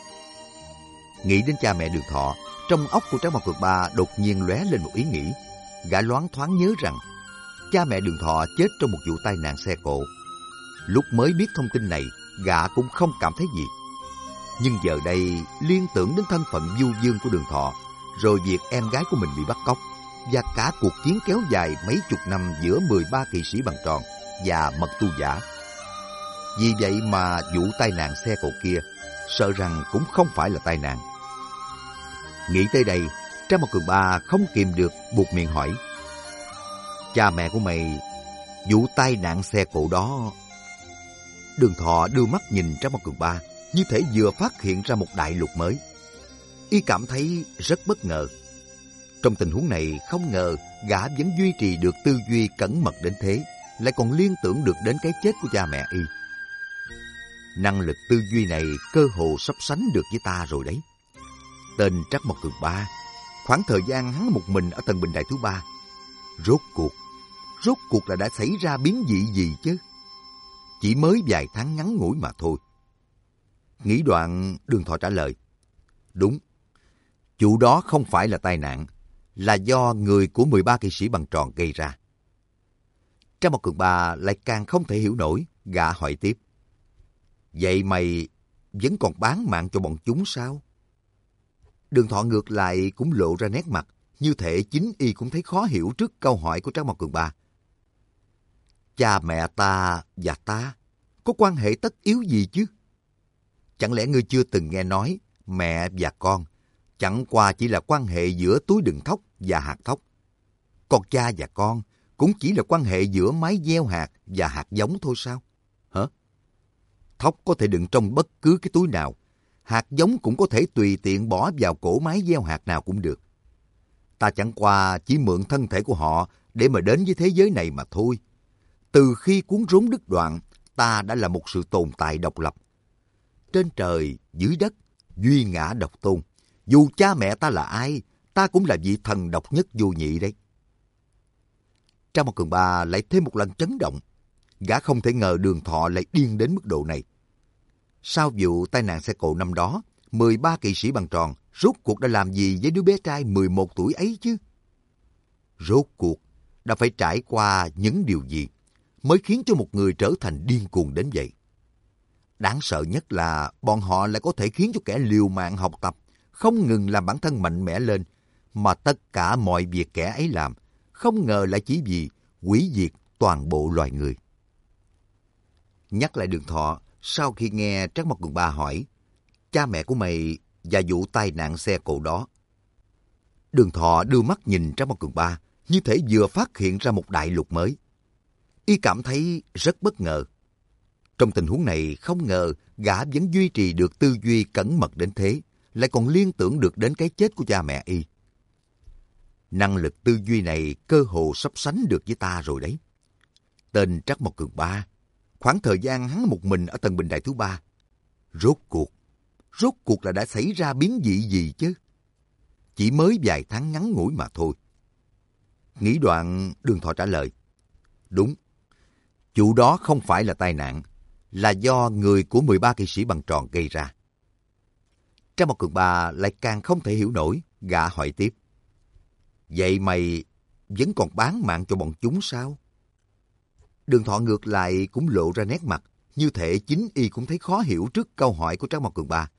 Nghĩ đến cha mẹ Đường Thọ, trong óc của Trác Mộc Cường Ba đột nhiên lóe lên một ý nghĩ. Gã loáng thoáng nhớ rằng cha mẹ Đường Thọ chết trong một vụ tai nạn xe cộ. Lúc mới biết thông tin này, gã cũng không cảm thấy gì. Nhưng giờ đây liên tưởng đến thân phận du dương của Đường Thọ, rồi việc em gái của mình bị bắt cóc, và cả cuộc chiến kéo dài mấy chục năm giữa mười ba kỵ sĩ bằng tròn và mật tu giả. Vì vậy mà vụ tai nạn xe cộ kia, sợ rằng cũng không phải là tai nạn. Nghĩ tới đây, Trác Mộc Cường Ba không kìm được buột miệng hỏi. Cha mẹ của mày, vụ tai nạn xe cộ đó... Đường Thọ đưa mắt nhìn Trác Mộc Cường Ba, như thể vừa phát hiện ra một đại lục mới. Y cảm thấy rất bất ngờ. Trong tình huống này, không ngờ gã vẫn duy trì được tư duy cẩn mật đến thế, lại còn liên tưởng được đến cái chết của cha mẹ Y. Năng lực tư duy này cơ hồ sắp sánh được với ta rồi đấy. Tên Trắc Mộc Cường Ba, khoảng thời gian hắn một mình ở tầng bình đài thứ ba. Rốt cuộc, rốt cuộc là đã xảy ra biến dị gì chứ? Chỉ mới vài tháng ngắn ngủi mà thôi. Nghĩ đoạn, Đường Thọ trả lời. Đúng, vụ đó không phải là tai nạn, là do người của mười ba kỵ sĩ bằng tròn gây ra. Trắc Mộc Cường Ba lại càng không thể hiểu nổi, gã hỏi tiếp. Vậy mày vẫn còn bán mạng cho bọn chúng sao? Đường Thọ ngược lại cũng lộ ra nét mặt, như thể chính y cũng thấy khó hiểu trước câu hỏi của Trắc Mộc Cường Ba. Cha mẹ ta và ta có quan hệ tất yếu gì chứ? Chẳng lẽ ngươi chưa từng nghe nói mẹ và con chẳng qua chỉ là quan hệ giữa túi đựng thóc và hạt thóc? Còn cha và con cũng chỉ là quan hệ giữa máy gieo hạt và hạt giống thôi sao? Hả? Thóc có thể đựng trong bất cứ cái túi nào, hạt giống cũng có thể tùy tiện bỏ vào cổ máy gieo hạt nào cũng được. Ta chẳng qua chỉ mượn thân thể của họ để mà đến với thế giới này mà thôi. Từ khi cuốn rốn đứt đoạn, ta đã là một sự tồn tại độc lập. Trên trời, dưới đất, duy ngã độc tôn. Dù cha mẹ ta là ai, ta cũng là vị thần độc nhất vô nhị đấy. Trắc Mộc Cường Ba lại thêm một lần chấn động. Gã không thể ngờ Đường Thọ lại điên đến mức độ này. Sau vụ tai nạn xe cộ năm đó, mười ba kỵ sĩ bằng tròn rốt cuộc đã làm gì với đứa bé trai mười một tuổi ấy chứ? Rốt cuộc đã phải trải qua những điều gì mới khiến cho một người trở thành điên cuồng đến vậy? Đáng sợ nhất là bọn họ lại có thể khiến cho kẻ liều mạng học tập, không ngừng làm bản thân mạnh mẽ lên, mà tất cả mọi việc kẻ ấy làm, không ngờ lại chỉ vì hủy diệt toàn bộ loài người. Nhắc lại Đường Thọ, sau khi nghe Trắc Mộc Cường Ba hỏi, cha mẹ của mày và vụ tai nạn xe cộ đó. Đường Thọ đưa mắt nhìn Trắc Mộc Cường Ba, như thể vừa phát hiện ra một đại lục mới. Y cảm thấy rất bất ngờ. Trong tình huống này, không ngờ gã vẫn duy trì được tư duy cẩn mật đến thế, lại còn liên tưởng được đến cái chết của cha mẹ y. Năng lực tư duy này cơ hồ sắp sánh được với ta rồi đấy. Tên Trắc Mộc Cường Ba, khoảng thời gian hắn một mình ở tầng bình đài thứ ba. Rốt cuộc, rốt cuộc là đã xảy ra biến dị gì chứ? Chỉ mới vài tháng ngắn ngủi mà thôi. Nghĩ đoạn, Đường Thọ trả lời. Đúng, vụ đó không phải là tai nạn, là do người của mười ba kỵ sĩ bằng tròn gây ra. Trắc Mộc Cường Ba lại càng không thể hiểu nổi, gã hỏi tiếp. Vậy mày vẫn còn bán mạng cho bọn chúng sao? Đường Thọ ngược lại cũng lộ ra nét mặt, như thể chính y cũng thấy khó hiểu trước câu hỏi của Trắc Mộc Cường Ba.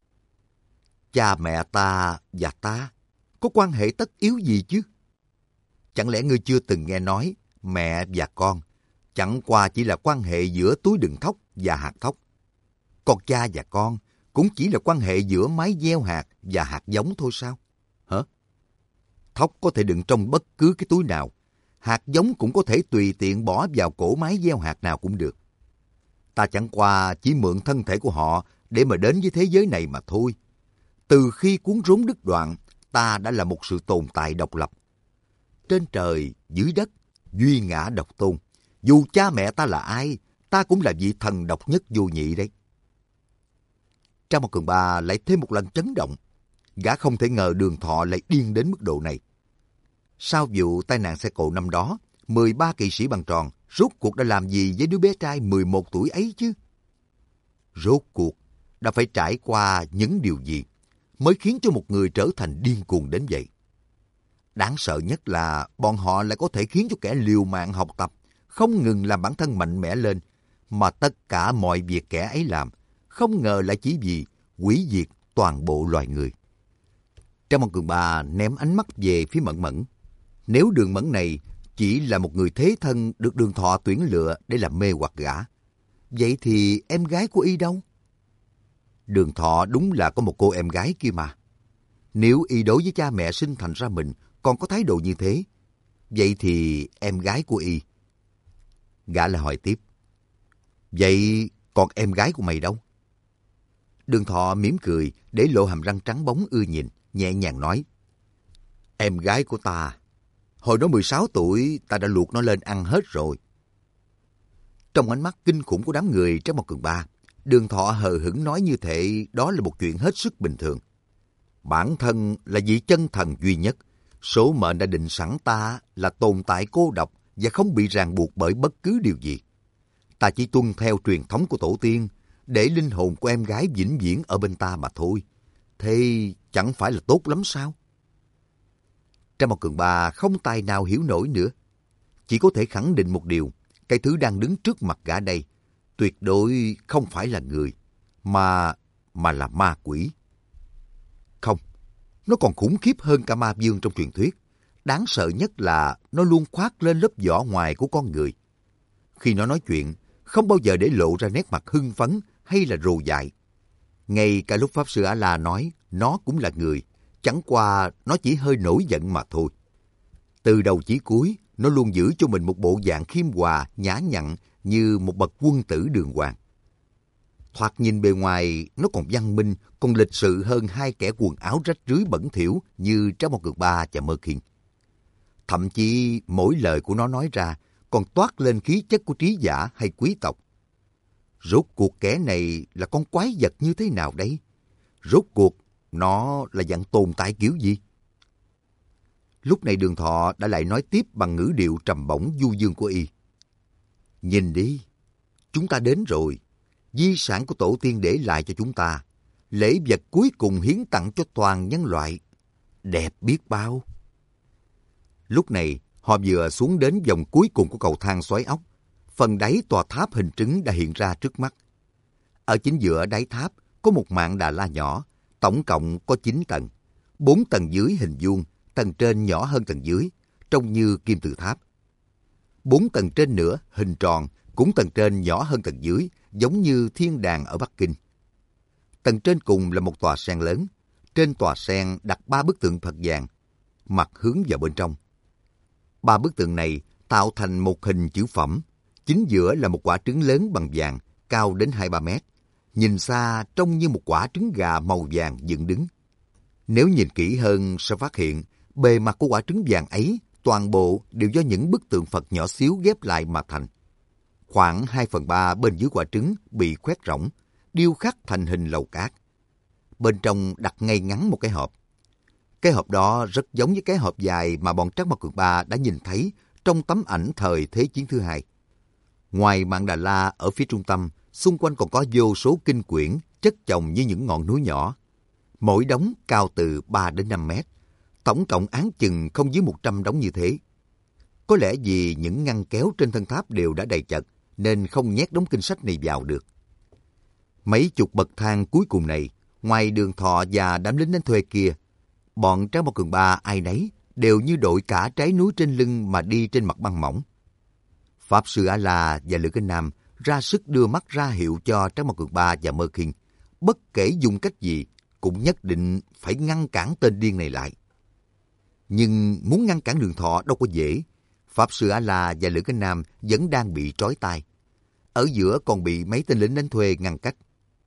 Cha mẹ ta và ta có quan hệ tất yếu gì chứ? Chẳng lẽ ngươi chưa từng nghe nói mẹ và con chẳng qua chỉ là quan hệ giữa túi đựng thóc và hạt thóc? Còn cha và con cũng chỉ là quan hệ giữa máy gieo hạt và hạt giống thôi sao? Hả? Thóc có thể đựng trong bất cứ cái túi nào, hạt giống cũng có thể tùy tiện bỏ vào cổ máy gieo hạt nào cũng được. Ta chẳng qua chỉ mượn thân thể của họ để mà đến với thế giới này mà thôi. Từ khi cuốn rốn đứt đoạn, ta đã là một sự tồn tại độc lập. Trên trời, dưới đất, duy ngã độc tôn. Dù cha mẹ ta là ai, ta cũng là vị thần độc nhất vô nhị đấy. Trắc Mộc Cường Ba lại thêm một lần chấn động. Gã không thể ngờ Đường Thọ lại điên đến mức độ này. Sau vụ tai nạn xe cộ năm đó, mười ba kỵ sĩ bằng tròn rốt cuộc đã làm gì với đứa bé trai mười một tuổi ấy chứ? Rốt cuộc đã phải trải qua những điều gì mới khiến cho một người trở thành điên cuồng đến vậy? Đáng sợ nhất là bọn họ lại có thể khiến cho kẻ liều mạng học tập, không ngừng làm bản thân mạnh mẽ lên, mà tất cả mọi việc kẻ ấy làm, không ngờ lại chỉ vì hủy diệt toàn bộ loài người. Trắc Mộc Cường Ba ném ánh mắt về phía Mẫn Mẫn. Nếu Đường Mẫn này chỉ là một người thế thân được Đường Thọ tuyển lựa để làm mê hoặc gã, vậy thì em gái của y đâu? Đường Thọ đúng là có một cô em gái kia mà. Nếu y đối với cha mẹ sinh thành ra mình còn có thái độ như thế, vậy thì em gái của y? Gã lại hỏi tiếp. Vậy còn em gái của mày đâu? Đường Thọ mỉm cười để lộ hàm răng trắng bóng ưa nhìn, nhẹ nhàng nói. Em gái của ta, hồi nó mười sáu tuổi ta đã luộc nó lên ăn hết rồi. Trong ánh mắt kinh khủng của đám người Trắc Mộc Cường Ba, Đường Thọ hờ hững nói như thể đó là một chuyện hết sức bình thường. Bản thân là vị chân thần duy nhất. Số mệnh đã định sẵn ta là tồn tại cô độc và không bị ràng buộc bởi bất cứ điều gì. Ta chỉ tuân theo truyền thống của tổ tiên, để linh hồn của em gái vĩnh viễn ở bên ta mà thôi. Thế chẳng phải là tốt lắm sao? Trang Mao Cường Ba không tài nào hiểu nổi nữa. Chỉ có thể khẳng định một điều, cái thứ đang đứng trước mặt gã đây tuyệt đối không phải là người, mà mà là ma quỷ. Không, nó còn khủng khiếp hơn cả ma vương trong truyền thuyết. Đáng sợ nhất là nó luôn khoác lên lớp vỏ ngoài của con người. Khi nó nói chuyện, không bao giờ để lộ ra nét mặt hưng phấn hay là rồ dại. Ngay cả lúc Pháp Sư A-la nói nó cũng là người, chẳng qua nó chỉ hơi nổi giận mà thôi. Từ đầu chí cuối, nó luôn giữ cho mình một bộ dạng khiêm hòa, nhã nhặn như một bậc quân tử đường hoàng. Thoạt nhìn bề ngoài, nó còn văn minh, còn lịch sự hơn hai kẻ quần áo rách rưới bẩn thỉu như Trác Mao Cường Ba và Mơ Khiên. Thậm chí mỗi lời của nó nói ra còn toát lên khí chất của trí giả hay quý tộc. Rốt cuộc kẻ này là con quái vật như thế nào đấy? Rốt cuộc nó là dạng tồn tại kiểu gì? Lúc này Đường Thọ đã lại nói tiếp bằng ngữ điệu trầm bổng du dương của y. Nhìn đi, chúng ta đến rồi. Di sản của tổ tiên để lại cho chúng ta. Lễ vật cuối cùng hiến tặng cho toàn nhân loại. Đẹp biết bao. Lúc này, họ vừa xuống đến vòng cuối cùng của cầu thang xoáy ốc. Phần đáy tòa tháp hình trứng đã hiện ra trước mắt. Ở chính giữa đáy tháp có một mạng Đà La nhỏ, tổng cộng có chín tầng. Bốn tầng dưới hình vuông, tầng trên nhỏ hơn tầng dưới, trông như kim tự tháp. Bốn tầng trên nữa hình tròn, cũng tầng trên nhỏ hơn tầng dưới, giống như thiên đàng ở Bắc Kinh. Tầng trên cùng là một tòa sen lớn. Trên tòa sen đặt ba bức tượng Phật vàng, mặt hướng vào bên trong. Ba bức tượng này tạo thành một hình chữ phẩm. Chính giữa là một quả trứng lớn bằng vàng, cao đến hai ba mét. Nhìn xa trông như một quả trứng gà màu vàng dựng đứng. Nếu nhìn kỹ hơn sẽ phát hiện bề mặt của quả trứng vàng ấy toàn bộ đều do những bức tượng Phật nhỏ xíu ghép lại mà thành. Khoảng hai phần ba bên dưới quả trứng bị khoét rỗng, điêu khắc thành hình lầu cát. Bên trong đặt ngay ngắn một cái hộp. Cái hộp đó rất giống với cái hộp dài mà bọn Trác Mao Cường Ba đã nhìn thấy trong tấm ảnh thời Thế chiến thứ hai. Ngoài mạng Đà La ở phía trung tâm, xung quanh còn có vô số kinh quyển chất chồng như những ngọn núi nhỏ. Mỗi đống cao từ ba đến năm mét. Tổng cộng áng chừng không dưới một trăm đống như thế. Có lẽ vì những ngăn kéo trên thân tháp đều đã đầy chật, nên không nhét đống kinh sách này vào được. Mấy chục bậc thang cuối cùng này, ngoài Đường Thọ và đám lính đánh thuê kia, bọn Trác Mao Cường Ba ai nấy đều như đội cả trái núi trên lưng mà đi trên mặt băng mỏng. Pháp Sư A-la và Lữ Kinh Nam ra sức đưa mắt ra hiệu cho Trác Mao Cường Ba và Mơ Khiên. Bất kể dùng cách gì, cũng nhất định phải ngăn cản tên điên này lại. Nhưng muốn ngăn cản Đường Thọ đâu có dễ. Pháp Sư A-la và Lữ Kinh Nam vẫn đang bị trói tay. Ở giữa còn bị mấy tên lính đánh thuê ngăn cách.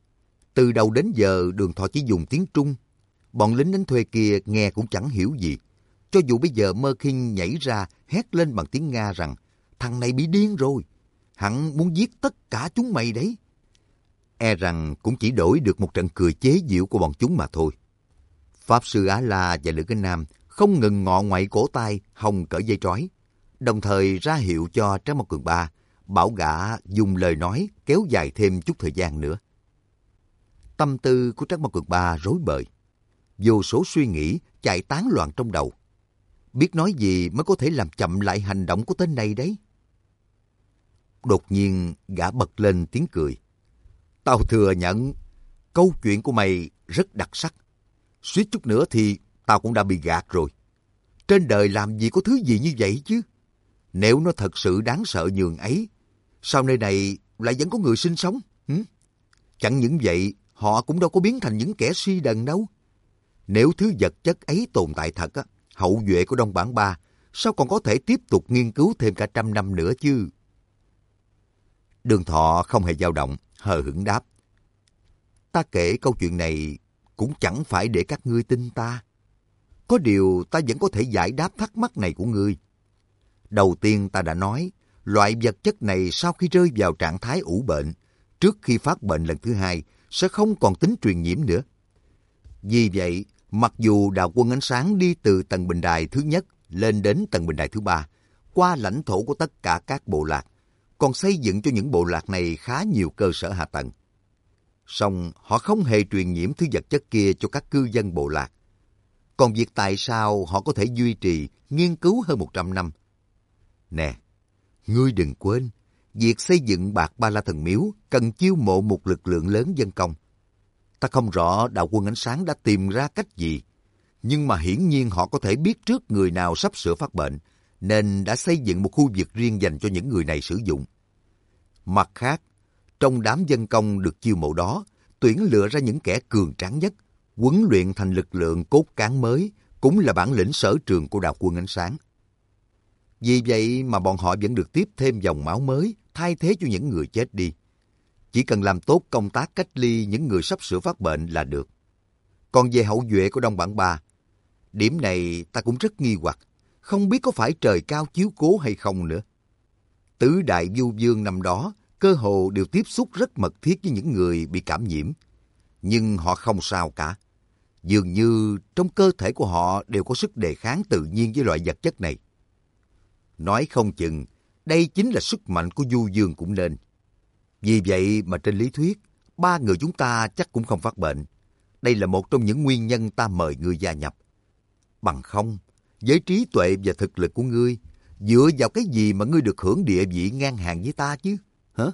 Từ đầu đến giờ Đường Thọ chỉ dùng tiếng Trung. Bọn lính đánh thuê kia nghe cũng chẳng hiểu gì. Cho dù bây giờ Mơ Khiên nhảy ra hét lên bằng tiếng Nga rằng thằng này bị điên rồi. Hắn muốn giết tất cả chúng mày đấy. E rằng cũng chỉ đổi được một trận cười chế giễu của bọn chúng mà thôi. Pháp Sư A-la và Lữ Kinh Nam không ngừng ngọ ngoại cổ tay hòng cởi dây trói, đồng thời ra hiệu cho Trác Mao Cường Ba bảo gã dùng lời nói kéo dài thêm chút thời gian nữa. Tâm tư của Trác Mao Cường Ba rối bời, vô số suy nghĩ chạy tán loạn trong đầu. Biết nói gì mới có thể làm chậm lại hành động của tên này đấy. Đột nhiên gã bật lên tiếng cười. Tao thừa nhận, câu chuyện của mày rất đặc sắc. Suýt chút nữa thì tao cũng đã bị gạt rồi. Trên đời làm gì có thứ gì như vậy chứ? Nếu nó thật sự đáng sợ nhường ấy, sao nơi này lại vẫn có người sinh sống? Hử? Chẳng những vậy, họ cũng đâu có biến thành những kẻ si đần đâu. Nếu thứ vật chất ấy tồn tại thật, á, hậu duệ của Đông Bản Ba sao còn có thể tiếp tục nghiên cứu thêm cả trăm năm nữa chứ? Đường Thọ không hề dao động, hờ hững đáp. Ta kể câu chuyện này cũng chẳng phải để các ngươi tin ta. Có điều ta vẫn có thể giải đáp thắc mắc này của ngươi. Đầu tiên ta đã nói, loại vật chất này sau khi rơi vào trạng thái ủ bệnh, trước khi phát bệnh lần thứ hai, sẽ không còn tính truyền nhiễm nữa. Vì vậy, Mặc dù đạo quân ánh sáng đi từ tầng bình đài thứ nhất lên đến tầng bình đài thứ ba, qua lãnh thổ của tất cả các bộ lạc, còn xây dựng cho những bộ lạc này khá nhiều cơ sở hạ tầng. Song họ không hề truyền nhiễm thứ vật chất kia cho các cư dân bộ lạc. Còn việc tại sao họ có thể duy trì, nghiên cứu hơn một trăm năm? Nè, ngươi đừng quên, việc xây dựng Bạc Ba La Thần Miếu cần chiêu mộ một lực lượng lớn dân công. Ta không rõ đạo quân ánh sáng đã tìm ra cách gì, nhưng mà hiển nhiên họ có thể biết trước người nào sắp sửa phát bệnh, nên đã xây dựng một khu vực riêng dành cho những người này sử dụng. Mặt khác, trong đám dân công được chiêu mộ đó, tuyển lựa ra những kẻ cường tráng nhất, huấn luyện thành lực lượng cốt cán mới, cũng là bản lĩnh sở trường của đạo quân ánh sáng. Vì vậy mà bọn họ vẫn được tiếp thêm dòng máu mới, thay thế cho những người chết đi. Chỉ cần làm tốt công tác cách ly những người sắp sửa phát bệnh là được. Còn về hậu duệ của Đông Bản Ba, điểm này ta cũng rất nghi hoặc, không biết có phải trời cao chiếu cố hay không nữa. Tứ đại vu vương năm đó cơ hồ đều tiếp xúc rất mật thiết với những người bị cảm nhiễm, nhưng họ không sao cả. Dường như trong cơ thể của họ đều có sức đề kháng tự nhiên với loại vật chất này. Nói không chừng, đây chính là sức mạnh của vu vương cũng nên. Vì vậy mà trên lý thuyết, ba người chúng ta chắc cũng không phát bệnh. Đây là một trong những nguyên nhân ta mời ngươi gia nhập. Bằng không, với trí tuệ và thực lực của ngươi, dựa vào cái gì mà ngươi được hưởng địa vị ngang hàng với ta chứ? Hả?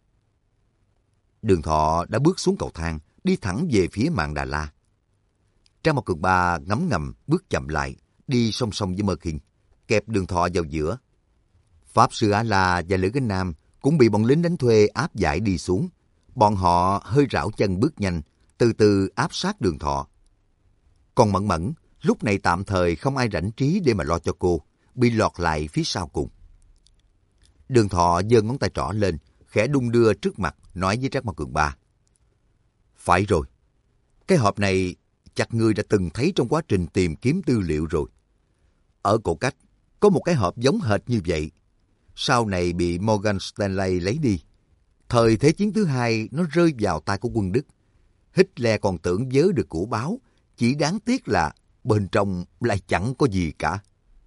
Đường Thọ đã bước xuống cầu thang, đi thẳng về phía Mạn Đà La. Trang Mộc Cường Ba ngấm ngầm bước chậm lại, đi song song với Mơ Khiên, kẹp Đường Thọ vào giữa. Pháp Sư A-La và Lữ Cánh Nam cũng bị bọn lính đánh thuê áp giải đi xuống. Bọn họ hơi rảo chân bước nhanh, từ từ áp sát Đường Thọ. Còn Mẫn Mẫn, lúc này tạm thời không ai rảnh trí để mà lo cho cô, bị lọt lại phía sau cùng. Đường Thọ giơ ngón tay trỏ lên, khẽ đung đưa trước mặt, nói với Trác Mộc Cường Ba. Phải rồi, cái hộp này chắc ngươi đã từng thấy trong quá trình tìm kiếm tư liệu rồi. Ở cổ cách, có một cái hộp giống hệt như vậy. Sau này bị Morgan Stanley lấy đi. Thời Thế chiến thứ hai, nó rơi vào tay của quân Đức. Hitler còn tưởng vớ được của báo, chỉ đáng tiếc là bên trong lại chẳng có gì cả.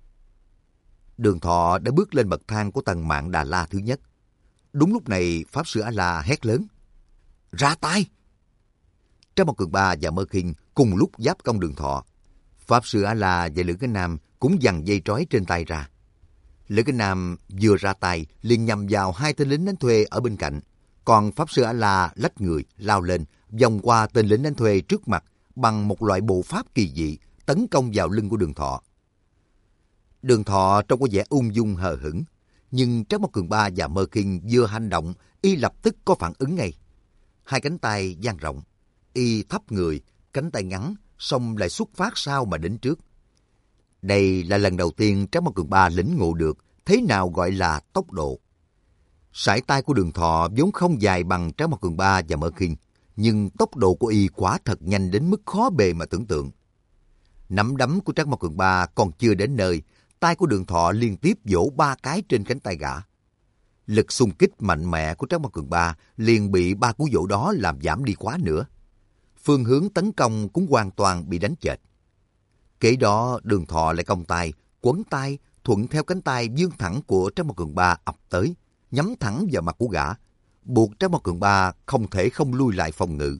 Đường Thọ đã bước lên bậc thang của tầng Mạn Đà La thứ nhất. Đúng lúc này, Pháp Sư A-La hét lớn. Ra tay! Trác Mộc Cường Ba và Mơ Khiên cùng lúc giáp công Đường Thọ. Pháp Sư A-La và Lữ Cánh Nam cũng giằng dây trói trên tay ra. Lữ Cánh Nam vừa ra tay liền nhằm vào hai tên lính đánh thuê ở bên cạnh. Còn Pháp Sư A-La lách người, lao lên, vòng qua tên lính đánh thuê trước mặt bằng một loại bộ pháp kỳ dị, tấn công vào lưng của Đường Thọ. Đường Thọ trông có vẻ ung dung hờ hững, nhưng Trác Mộc Cường Ba và Mơ Khiên vừa hành động, y lập tức có phản ứng ngay. Hai cánh tay dang rộng, y thấp người, cánh tay ngắn, song lại xuất phát sau mà đến trước. Đây là lần đầu tiên Trác Mộc Cường Ba lĩnh ngộ được thế nào gọi là tốc độ. Sải tay của Đường Thọ vốn không dài bằng Trác Mộc Cường Ba và Mơ Khiên, nhưng tốc độ của y quả thật nhanh đến mức khó bề mà tưởng tượng. Nắm đấm của Trác Mộc Cường Ba còn chưa đến nơi, tay của Đường Thọ liên tiếp vỗ ba cái trên cánh tay gã. Lực xung kích mạnh mẽ của Trác Mộc Cường Ba liền bị ba cú vỗ đó làm giảm đi quá nữa. Phương hướng tấn công cũng hoàn toàn bị đánh chệch. Kế đó Đường Thọ lại cong tay, quấn tay, thuận theo cánh tay vươn thẳng của Trác Mộc Cường Ba ập tới, nhắm thẳng vào mặt của gã, buộc Trác Mộc Cường Ba không thể không lui lại phòng ngự.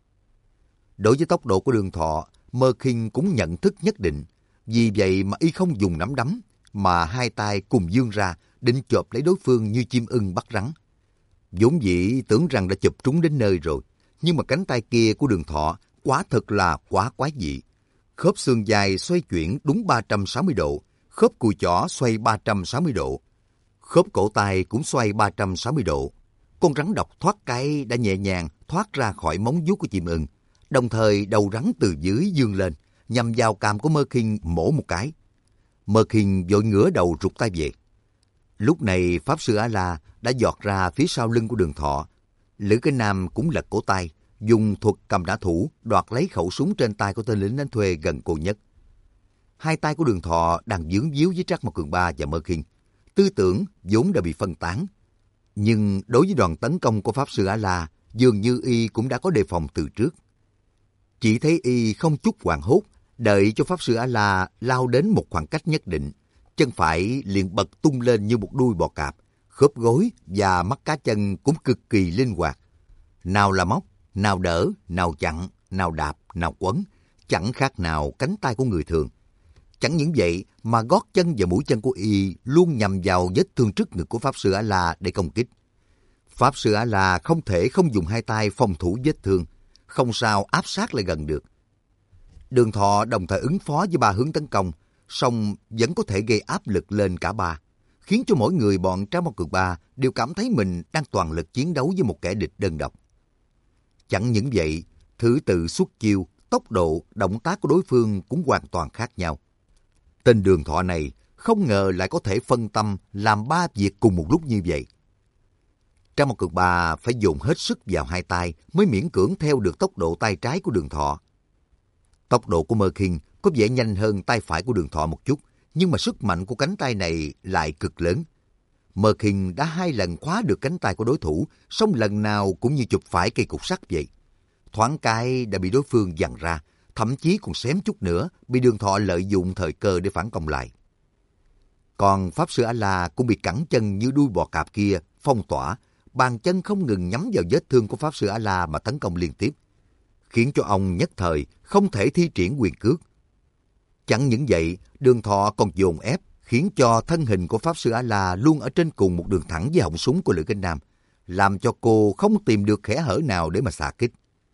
Đối với tốc độ của Đường Thọ, Mơ Khiên cũng nhận thức nhất định, vì vậy mà y không dùng nắm đấm, mà hai tay cùng vươn ra, định chộp lấy đối phương như chim ưng bắt rắn. Vốn dĩ tưởng rằng đã chụp trúng đến nơi rồi, nhưng mà cánh tay kia của Đường Thọ quả thật là quá quái dị. Khớp xương dài xoay chuyển đúng ba trăm sáu mươi độ, khớp cùi chỏ xoay ba trăm sáu mươi độ, khớp cổ tay cũng xoay ba trăm sáu mươi độ. Con rắn độc thoát cái đã nhẹ nhàng thoát ra khỏi móng vuốt của chim ưng, đồng thời đầu rắn từ dưới vươn lên, nhằm vào cằm của Mơ Khiên mổ một cái. Mơ Khiên vội ngửa đầu rụt tay về. Lúc này Pháp Sư A-La đã giọt ra phía sau lưng của Đường Thọ. Lữ Cánh Nam cũng lật cổ tay, dùng thuật cầm đả thủ đoạt lấy khẩu súng trên tay của tên lính đánh thuê gần cô nhất. Hai tay của Đường Thọ đang vướng víu với Trác Mộc Cường Ba và Mơ Khiên. Tư tưởng vốn đã bị phân tán, nhưng đối với đoàn tấn công của Pháp Sư A-La, dường như y cũng đã có đề phòng từ trước. Chỉ thấy y không chút hoảng hốt, Đợi cho Pháp Sư A-la lao đến một khoảng cách nhất định, chân phải liền bật tung lên như một đuôi bò cạp, khớp gối và mắt cá chân cũng cực kỳ linh hoạt. Nào là móc, nào đỡ, nào chặn, nào đạp, nào quấn, chẳng khác nào cánh tay của người thường. Chẳng những vậy mà gót chân và mũi chân của y luôn nhằm vào vết thương trước ngực của Pháp Sư A-la để công kích. Pháp Sư A-la không thể không dùng hai tay phòng thủ vết thương, không sao áp sát lại gần được. Đường Thọ đồng thời ứng phó với ba hướng tấn công, song vẫn có thể gây áp lực lên cả ba, khiến cho mỗi người bọn Trác Mao Cường Ba đều cảm thấy mình đang toàn lực chiến đấu với một kẻ địch đơn độc. Chẳng những vậy, thứ tự xuất chiêu, tốc độ, động tác của đối phương cũng hoàn toàn khác nhau. Tên Đường Thọ này không ngờ lại có thể phân tâm làm ba việc cùng một lúc như vậy. Trác Mao Cường Ba phải dồn hết sức vào hai tay mới miễn cưỡng theo được tốc độ tay trái của Đường Thọ. Tốc độ của Mơ Khiên có vẻ nhanh hơn tay phải của Đường Thọ một chút, nhưng mà sức mạnh của cánh tay này lại cực lớn. Mơ Khiên đã hai lần khóa được cánh tay của đối thủ, song lần nào cũng như chụp phải cây cục sắt vậy. Thoáng cái đã bị đối phương giằng ra, thậm chí còn xém chút nữa bị Đường Thọ lợi dụng thời cơ để phản công lại. Còn Pháp Sư A-la cũng bị cẳng chân như đuôi bò cạp kia phong tỏa, bàn chân không ngừng nhắm vào vết thương của Pháp Sư A-la mà tấn công liên tiếp, khiến cho ông nhất thời không thể thi triển quyền cước. Chẳng những vậy, Đường Thọ còn dồn ép, khiến cho thân hình của Pháp Sư A-la luôn ở trên cùng một đường thẳng với họng súng của Lữ Kinh Nam, làm cho cô không tìm được kẽ hở nào để mà xạ kích.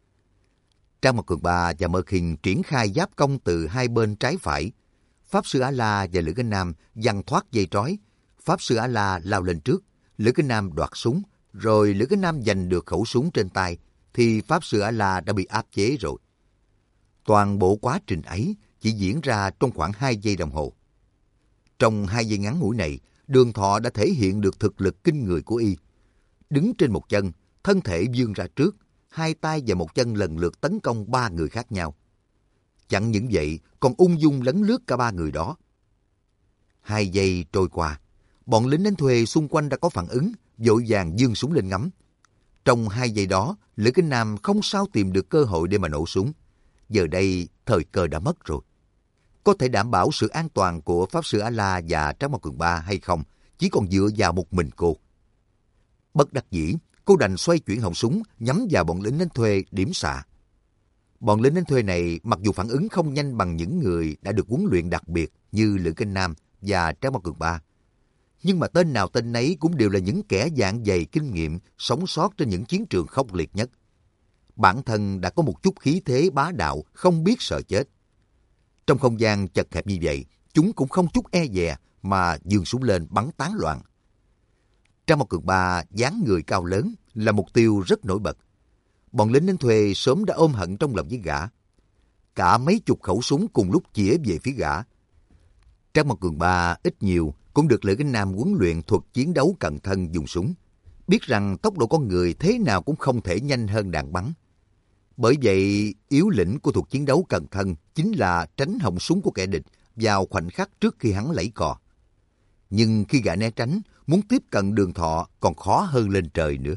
Trác Mao Cường Ba và Mơ Khiên triển khai giáp công từ hai bên trái phải. Pháp Sư A-la và Lữ Kinh Nam giằng thoát dây trói. Pháp Sư A-la lao lên trước, Lữ Kinh Nam đoạt súng, rồi Lữ Kinh Nam giành được khẩu súng trên tay, thì Pháp Sư A-la đã bị áp chế rồi. Toàn bộ quá trình ấy chỉ diễn ra trong khoảng hai giây đồng hồ. Trong hai giây ngắn ngủi này, Đường Thọ đã thể hiện được thực lực kinh người của y. Đứng trên một chân, thân thể vươn ra trước, hai tay và một chân lần lượt tấn công ba người khác nhau. Chẳng những vậy, còn ung dung lấn lướt cả ba người đó. Hai giây trôi qua, bọn lính đánh thuê xung quanh đã có phản ứng, vội vàng giương súng lên ngắm. Trong hai giây đó, Lữ Kinh Nam không sao tìm được cơ hội để mà nổ súng. Giờ đây, thời cơ đã mất rồi. Có thể đảm bảo sự an toàn của Pháp Sư A-la và Trác Mao Cường Ba hay không, chỉ còn dựa vào một mình cô. Bất đắc dĩ, cô đành xoay chuyển họng súng nhắm vào bọn lính đánh thuê điểm xạ. Bọn lính đánh thuê này mặc dù phản ứng không nhanh bằng những người đã được huấn luyện đặc biệt như Lữ Kinh Nam và Trác Mao Cường Ba, nhưng mà tên nào tên nấy cũng đều là những kẻ dạng dày kinh nghiệm sống sót trên những chiến trường khốc liệt nhất. Bản thân đã có một chút khí thế bá đạo, không biết sợ chết. Trong không gian chật hẹp như vậy, chúng cũng không chút e dè mà giương súng lên bắn tán loạn. Trác Mao Cường Ba dáng người cao lớn là mục tiêu rất nổi bật. Bọn lính đánh thuê sớm đã ôm hận trong lòng với gã. Cả mấy chục khẩu súng cùng lúc chĩa về phía gã. Trác Mao Cường Ba ít nhiều cũng được Lữ Kinh Nam huấn luyện thuật chiến đấu cận thân dùng súng, biết rằng tốc độ con người thế nào cũng không thể nhanh hơn đạn bắn. Bởi vậy, yếu lĩnh của thuật chiến đấu cận thân chính là tránh họng súng của kẻ địch vào khoảnh khắc trước khi hắn lẫy cò. Nhưng khi gã né tránh, muốn tiếp cận Đường Thọ còn khó hơn lên trời nữa.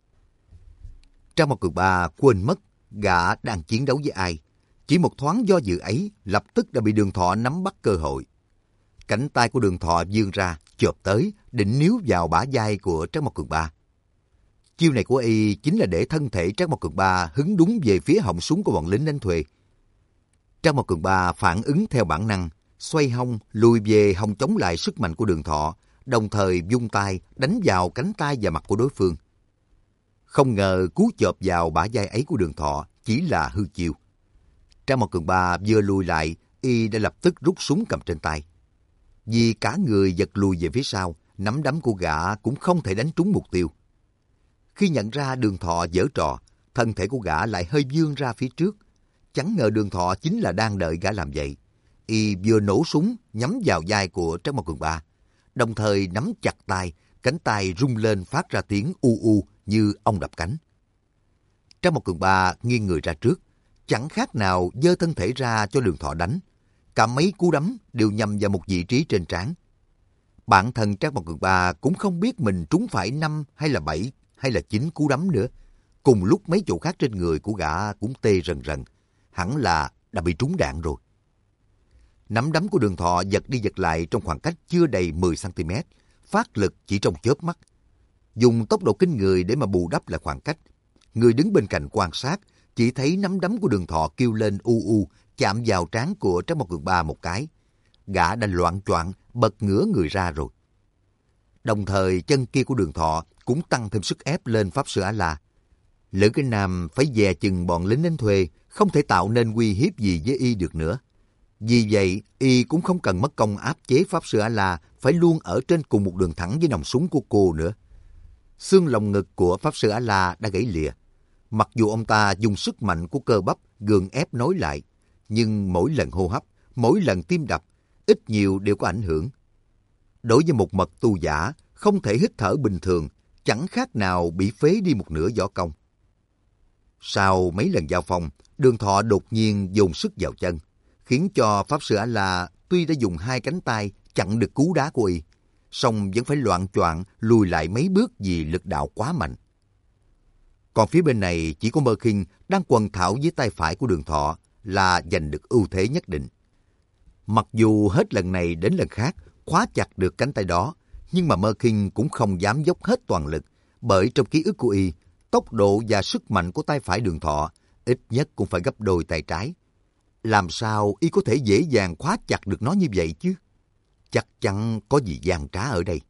Trác Mao Cường Ba quên mất gã đang chiến đấu với ai. Chỉ một thoáng do dự ấy, lập tức đã bị Đường Thọ nắm bắt cơ hội. Cánh tay của Đường Thọ vươn ra, chộp tới, định níu vào bả vai của Trác Mao Cường Ba. Chiêu này của y chính là để thân thể Trác Mao Cường Ba hứng đúng về phía họng súng của bọn lính đánh thuê. Trác Mao Cường Ba phản ứng theo bản năng, xoay hông lùi về hòng chống lại sức mạnh của Đường Thọ, đồng thời vung tay đánh vào cánh tay và mặt của đối phương. Không ngờ cú chộp vào bả vai ấy của Đường Thọ chỉ là hư chiêu. Trác Mao Cường Ba vừa lùi lại, y đã lập tức rút súng cầm trên tay. Vì cả người giật lùi về phía sau, nắm đấm của gã cũng không thể đánh trúng mục tiêu. Khi nhận ra Đường Thọ giở trò, thân thể của gã lại hơi vươn ra phía trước. Chẳng ngờ Đường Thọ chính là đang đợi gã làm vậy. Y vừa nổ súng nhắm vào vai của Trác Mao Cường Ba, đồng thời nắm chặt tay, cánh tay rung lên phát ra tiếng u u như ong đập cánh. Trác Mao Cường Ba nghiêng người ra trước, chẳng khác nào giơ thân thể ra cho Đường Thọ đánh. Cả mấy cú đấm đều nhằm vào một vị trí trên trán. Bản thân Trác Mao Cường Ba cũng không biết mình trúng phải năm hay là bảy hay là chín cú đấm nữa. Cùng lúc mấy chỗ khác trên người của gã cũng tê rần rần, hẳn là đã bị trúng đạn rồi. Nắm đấm của Đường Thọ giật đi giật lại trong khoảng cách chưa đầy mười xăng-ti-mét, phát lực chỉ trong chớp mắt. Dùng tốc độ kinh người để mà bù đắp lại khoảng cách. Người đứng bên cạnh quan sát, chỉ thấy nắm đấm của Đường Thọ kêu lên u u, chạm vào trán của Trác Mộc Cường Ba một cái. Gã đã loạng choạng bật ngửa người ra rồi. Đồng thời chân kia của Đường Thọ cũng tăng thêm sức ép lên Pháp Sư A-la. Lữ Kinh Nam phải dè chừng bọn lính đánh thuê, không thể tạo nên uy hiếp gì với y được nữa. Vì vậy, y cũng không cần mất công áp chế Pháp Sư A-la phải luôn ở trên cùng một đường thẳng với nòng súng của cô nữa. Xương lồng ngực của Pháp Sư A-la đã gãy lìa. Mặc dù ông ta dùng sức mạnh của cơ bắp gượng ép nối lại, nhưng mỗi lần hô hấp, mỗi lần tim đập, ít nhiều đều có ảnh hưởng. Đối với một mật tu giả, không thể hít thở bình thường, chẳng khác nào bị phế đi một nửa võ công. Sau mấy lần giao phong, Đường Thọ đột nhiên dồn sức vào chân, khiến cho Pháp Sư A-la tuy đã dùng hai cánh tay chặn được cú đá của y, song vẫn phải loạng choạng lùi lại mấy bước vì lực đạo quá mạnh. Còn phía bên này chỉ có Mơ Khinh đang quần thảo với tay phải của Đường Thọ là giành được ưu thế nhất định. Mặc dù hết lần này đến lần khác khóa chặt được cánh tay đó, nhưng mà Mơ Khinh cũng không dám dốc hết toàn lực, bởi trong ký ức của y, tốc độ và sức mạnh của tay phải Đường Thọ ít nhất cũng phải gấp đôi tay trái. Làm sao y có thể dễ dàng khóa chặt được nó như vậy chứ? Chắc chắn có gì gian trá ở đây.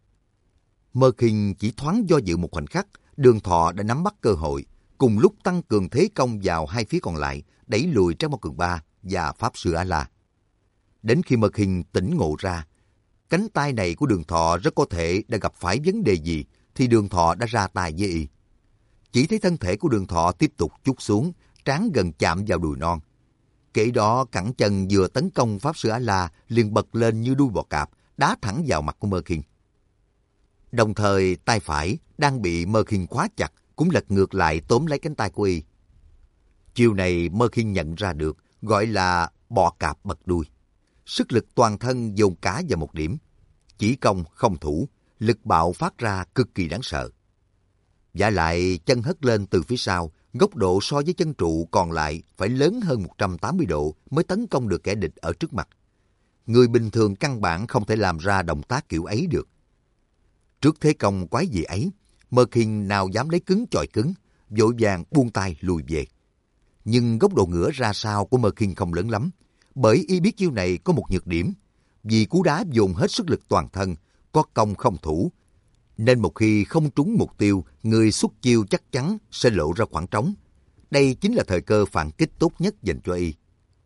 Mơ Khinh chỉ thoáng do dự một khoảnh khắc, Đường Thọ đã nắm bắt cơ hội, cùng lúc tăng cường thế công vào hai phía còn lại, đẩy lùi Trác Mộc Cường Ba và Pháp Sư A-la. Đến khi Mơ Khinh tỉnh ngộ ra, cánh tay này của Đường Thọ rất có thể đã gặp phải vấn đề gì, thì Đường Thọ đã ra tay với y. Chỉ thấy thân thể của Đường Thọ tiếp tục trút xuống, trán gần chạm vào đùi non. Kể đó cẳng chân vừa tấn công Pháp Sư A-la liền bật lên như đuôi bò cạp, đá thẳng vào mặt của Mơ Khinh. Đồng thời tay phải đang bị Mơ Khinh khóa chặt cũng lật ngược lại tóm lấy cánh tay của y. Chiêu này Mơ Khinh nhận ra được, gọi là bò cạp bật đuôi. Sức lực toàn thân dồn cả vào một điểm. Chỉ công không thủ, lực bạo phát ra cực kỳ đáng sợ. Và lại chân hất lên từ phía sau, góc độ so với chân trụ còn lại phải lớn hơn một trăm tám mươi độ mới tấn công được kẻ địch ở trước mặt. Người bình thường căn bản không thể làm ra động tác kiểu ấy được. Trước thế công quái dị ấy, Mơ Khinh nào dám lấy cứng chọi cứng, vội vàng buông tay lùi về. Nhưng góc độ ngửa ra sau của Mơ Khinh không lớn lắm, bởi y biết chiêu này có một nhược điểm. Vì cú đá dồn hết sức lực toàn thân, có công không thủ, nên một khi không trúng mục tiêu, người xuất chiêu chắc chắn sẽ lộ ra khoảng trống. Đây chính là thời cơ phản kích tốt nhất dành cho y.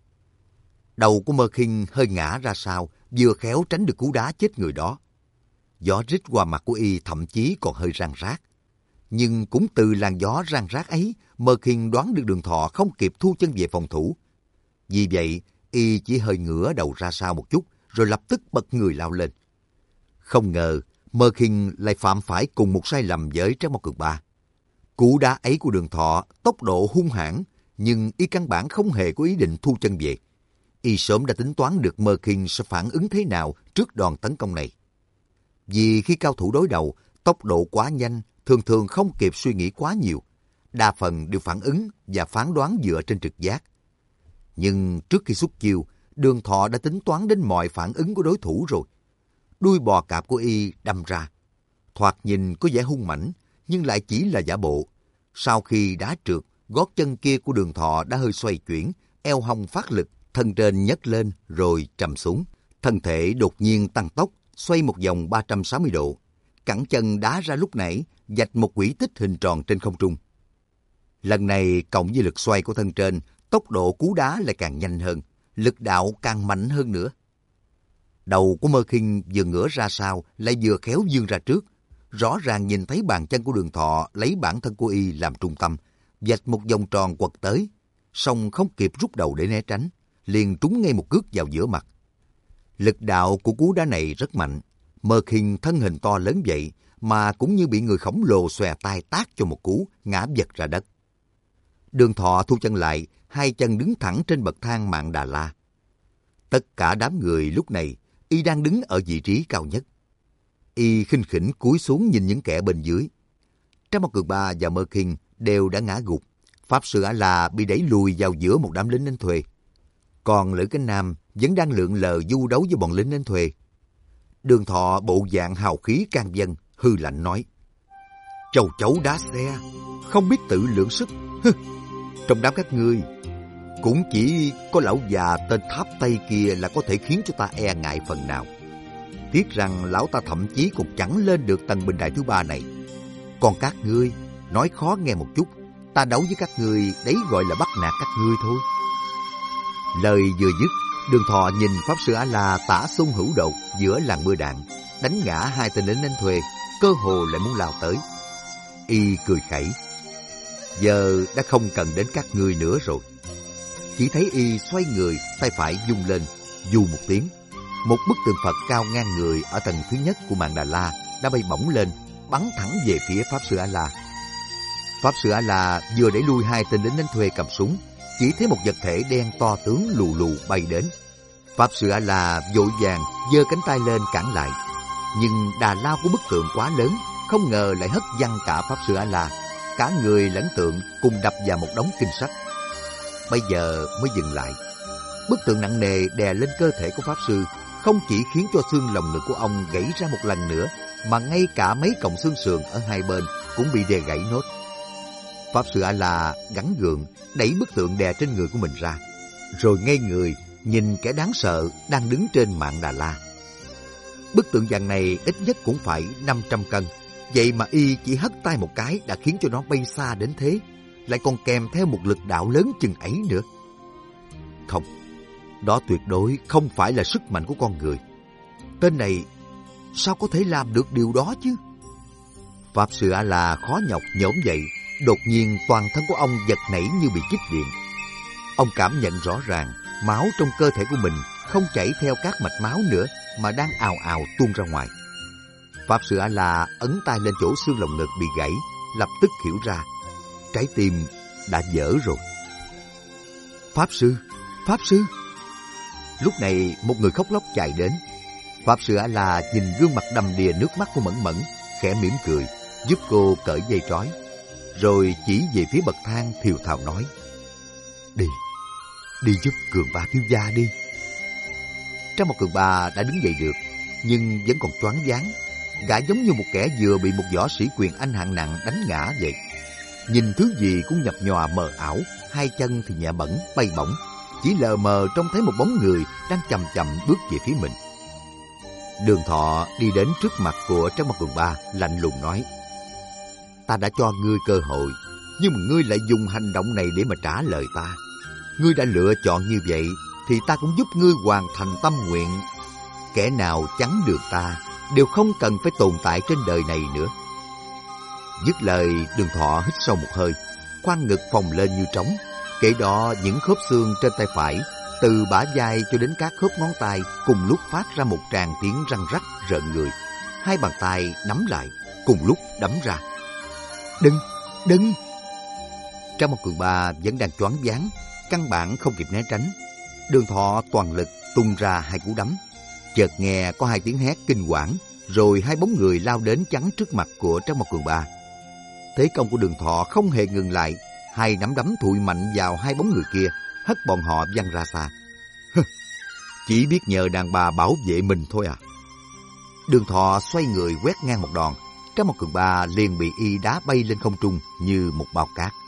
Đầu của Mơ Khinh hơi ngã ra sau, vừa khéo tránh được cú đá chết người đó. Gió rít qua mặt của y thậm chí còn hơi rang rác. Nhưng cũng từ làn gió rang rác ấy, Mơ Khinh đoán được Đường Thọ không kịp thu chân về phòng thủ. Vì vậy, y chỉ hơi ngửa đầu ra sau một chút, rồi lập tức bật người lao lên. Không ngờ, Mơ Khinh lại phạm phải cùng một sai lầm với Trác Mộc Cường Ba. Cú đá ấy của Đường Thọ tốc độ hung hãn, nhưng y căn bản không hề có ý định thu chân về. Y sớm đã tính toán được Mơ Khinh sẽ phản ứng thế nào trước đòn tấn công này. Vì khi cao thủ đối đầu, tốc độ quá nhanh, thường thường không kịp suy nghĩ quá nhiều. Đa phần đều phản ứng và phán đoán dựa trên trực giác. Nhưng trước khi xuất chiêu, Đường Thọ đã tính toán đến mọi phản ứng của đối thủ rồi. Đuôi bò cạp của y đâm ra. Thoạt nhìn có vẻ hung mãnh, nhưng lại chỉ là giả bộ. Sau khi đá trượt, gót chân kia của Đường Thọ đã hơi xoay chuyển, eo hông phát lực, thân trên nhấc lên rồi trầm xuống. Thân thể đột nhiên tăng tốc, xoay một vòng ba trăm sáu mươi độ. Cẳng chân đá ra lúc nãy, vạch một quỹ tích hình tròn trên không trung. Lần này cộng với lực xoay của thân trên, tốc độ cú đá lại càng nhanh hơn, lực đạo càng mạnh hơn nữa. Đầu của Mơ Khinh vừa ngửa ra sau, lại vừa khéo vươn ra trước. Rõ ràng nhìn thấy bàn chân của Đường Thọ lấy bản thân của y làm trung tâm, vạch một vòng tròn quật tới, song không kịp rút đầu để né tránh, liền trúng ngay một cước vào giữa mặt. Lực đạo của cú đá này rất mạnh. Mơ Khinh thân hình to lớn vậy mà cũng như bị người khổng lồ xòe tay tát cho một cú, ngã vật ra đất. Đường Thọ thu chân lại, hai chân đứng thẳng trên bậc thang Mạn Đà La. Tất cả đám người lúc này, y đang đứng ở vị trí cao nhất. Y khinh khỉnh cúi xuống nhìn những kẻ bên dưới. Trác Mộc Cường Ba và Mơ Khinh đều đã ngã gục. Pháp Sư A-la bị đẩy lùi vào giữa một đám lính đánh thuê. Còn Lữ Cánh Nam vẫn đang lượn lờ du đấu với bọn lính đến thuê. Đường Thọ bộ dạng hào khí can dân, hư lạnh nói: Châu chấu đá xe, không biết tự lượng sức. Hừ, trong đám các ngươi, cũng chỉ có lão già tên Tháp Tây kia là có thể khiến cho ta e ngại phần nào. Tiếc rằng lão ta thậm chí còn chẳng lên được tầng bình đại thứ ba này. Còn các ngươi, nói khó nghe một chút, ta đấu với các ngươi, đấy gọi là bắt nạt các ngươi thôi. Lời vừa dứt, Đường Thọ nhìn Pháp Sư A-la tả xung hữu đột giữa làn mưa đạn, đánh ngã hai tên lính đánh thuê, cơ hồ lại muốn lao tới. Y cười khẩy: Giờ đã không cần đến các ngươi nữa rồi. Chỉ thấy Y xoay người, tay phải vung lên, vù một tiếng. Một bức tượng Phật cao ngang người ở tầng thứ nhất của Mạn Đà La đã bay bổng lên, bắn thẳng về phía Pháp Sư A-la. Pháp Sư A-la vừa đẩy lui hai tên lính đánh thuê cầm súng, chỉ thấy một vật thể đen to tướng lù lù bay đến. Pháp Sư A-la vội vàng giơ cánh tay lên cản lại, nhưng đà lao của bức tượng quá lớn, không ngờ lại hất văng cả Pháp Sư A-la, cả người lẫn tượng cùng đập vào một đống kinh sách. Bây giờ mới dừng lại. Bức tượng nặng nề đè lên cơ thể của Pháp Sư, không chỉ khiến cho xương lồng ngực của ông gãy ra một lần nữa, mà ngay cả mấy cọng xương sườn ở hai bên cũng bị đè gãy nốt. Pháp Sư A-la gắng gượng đẩy bức tượng đè trên người của mình ra, rồi ngây người nhìn kẻ đáng sợ đang đứng trên Mạn Đà La. Bức tượng vàng này ít nhất cũng phải năm trăm cân, vậy mà Y chỉ hất tay một cái đã khiến cho nó bay xa đến thế, lại còn kèm theo một lực đạo lớn chừng ấy nữa. Không, đó tuyệt đối không phải là sức mạnh của con người. Tên này sao có thể làm được điều đó chứ? Pháp Sư A-la khó nhọc nhổm dậy, đột nhiên toàn thân của ông giật nảy như bị chích điện. Ông cảm nhận rõ ràng máu trong cơ thể của mình không chảy theo các mạch máu nữa, mà đang ào ào tuôn ra ngoài. Pháp Sư A-la ấn tay lên chỗ xương lồng ngực bị gãy, lập tức hiểu ra trái tim đã vỡ rồi. Pháp Sư, Pháp Sư! Lúc này một người khóc lóc chạy đến. Pháp Sư A-la nhìn gương mặt đầm đìa nước mắt của Mẫn Mẫn, khẽ mỉm cười, giúp cô cởi dây trói, rồi chỉ về phía bậc thang thều thào nói: Đi, đi giúp Cường Ba thiếu gia đi. Trang Một Cường Ba đã đứng dậy được, nhưng vẫn còn choáng váng. Gã giống như một kẻ vừa bị một võ sĩ quyền Anh hạng nặng đánh ngã vậy. Nhìn thứ gì cũng nhập nhòa mờ ảo, hai chân thì nhẹ bẫng bay bổng, chỉ lờ mờ trông thấy một bóng người đang chậm chậm bước về phía mình. Đường Thọ đi đến trước mặt của Trang Một Cường Ba, lạnh lùng nói: Ta đã cho ngươi cơ hội, nhưng mà ngươi lại dùng hành động này để mà trả lời ta. Ngươi đã lựa chọn như vậy, thì ta cũng giúp ngươi hoàn thành tâm nguyện. Kẻ nào chắn được ta đều không cần phải tồn tại trên đời này nữa. Dứt lời, Đường Thọ hít sâu một hơi, khoang ngực phồng lên như trống. Kể đó những khớp xương trên tay phải, từ bả vai cho đến các khớp ngón tay, cùng lúc phát ra một tràng tiếng răng rắc rợn người. Hai bàn tay nắm lại, cùng lúc đấm ra. Đừng, đừng! Trang Một Cường Ba vẫn đang choáng váng, căn bản không kịp né tránh. Đường Thọ toàn lực tung ra hai cú đấm. Chợt nghe có hai tiếng hét kinh hoảng, rồi hai bóng người lao đến chắn trước mặt của Trang Một Cường Ba. Thế công của Đường Thọ không hề ngừng lại, hai nắm đấm thụi mạnh vào hai bóng người kia, hất bọn họ văng ra xa. Chỉ biết nhờ đàn bà bảo vệ mình thôi à? Đường Thọ xoay người quét ngang một đòn, Trang Một Cường Ba liền bị Y đá bay lên không trung như một bao cát.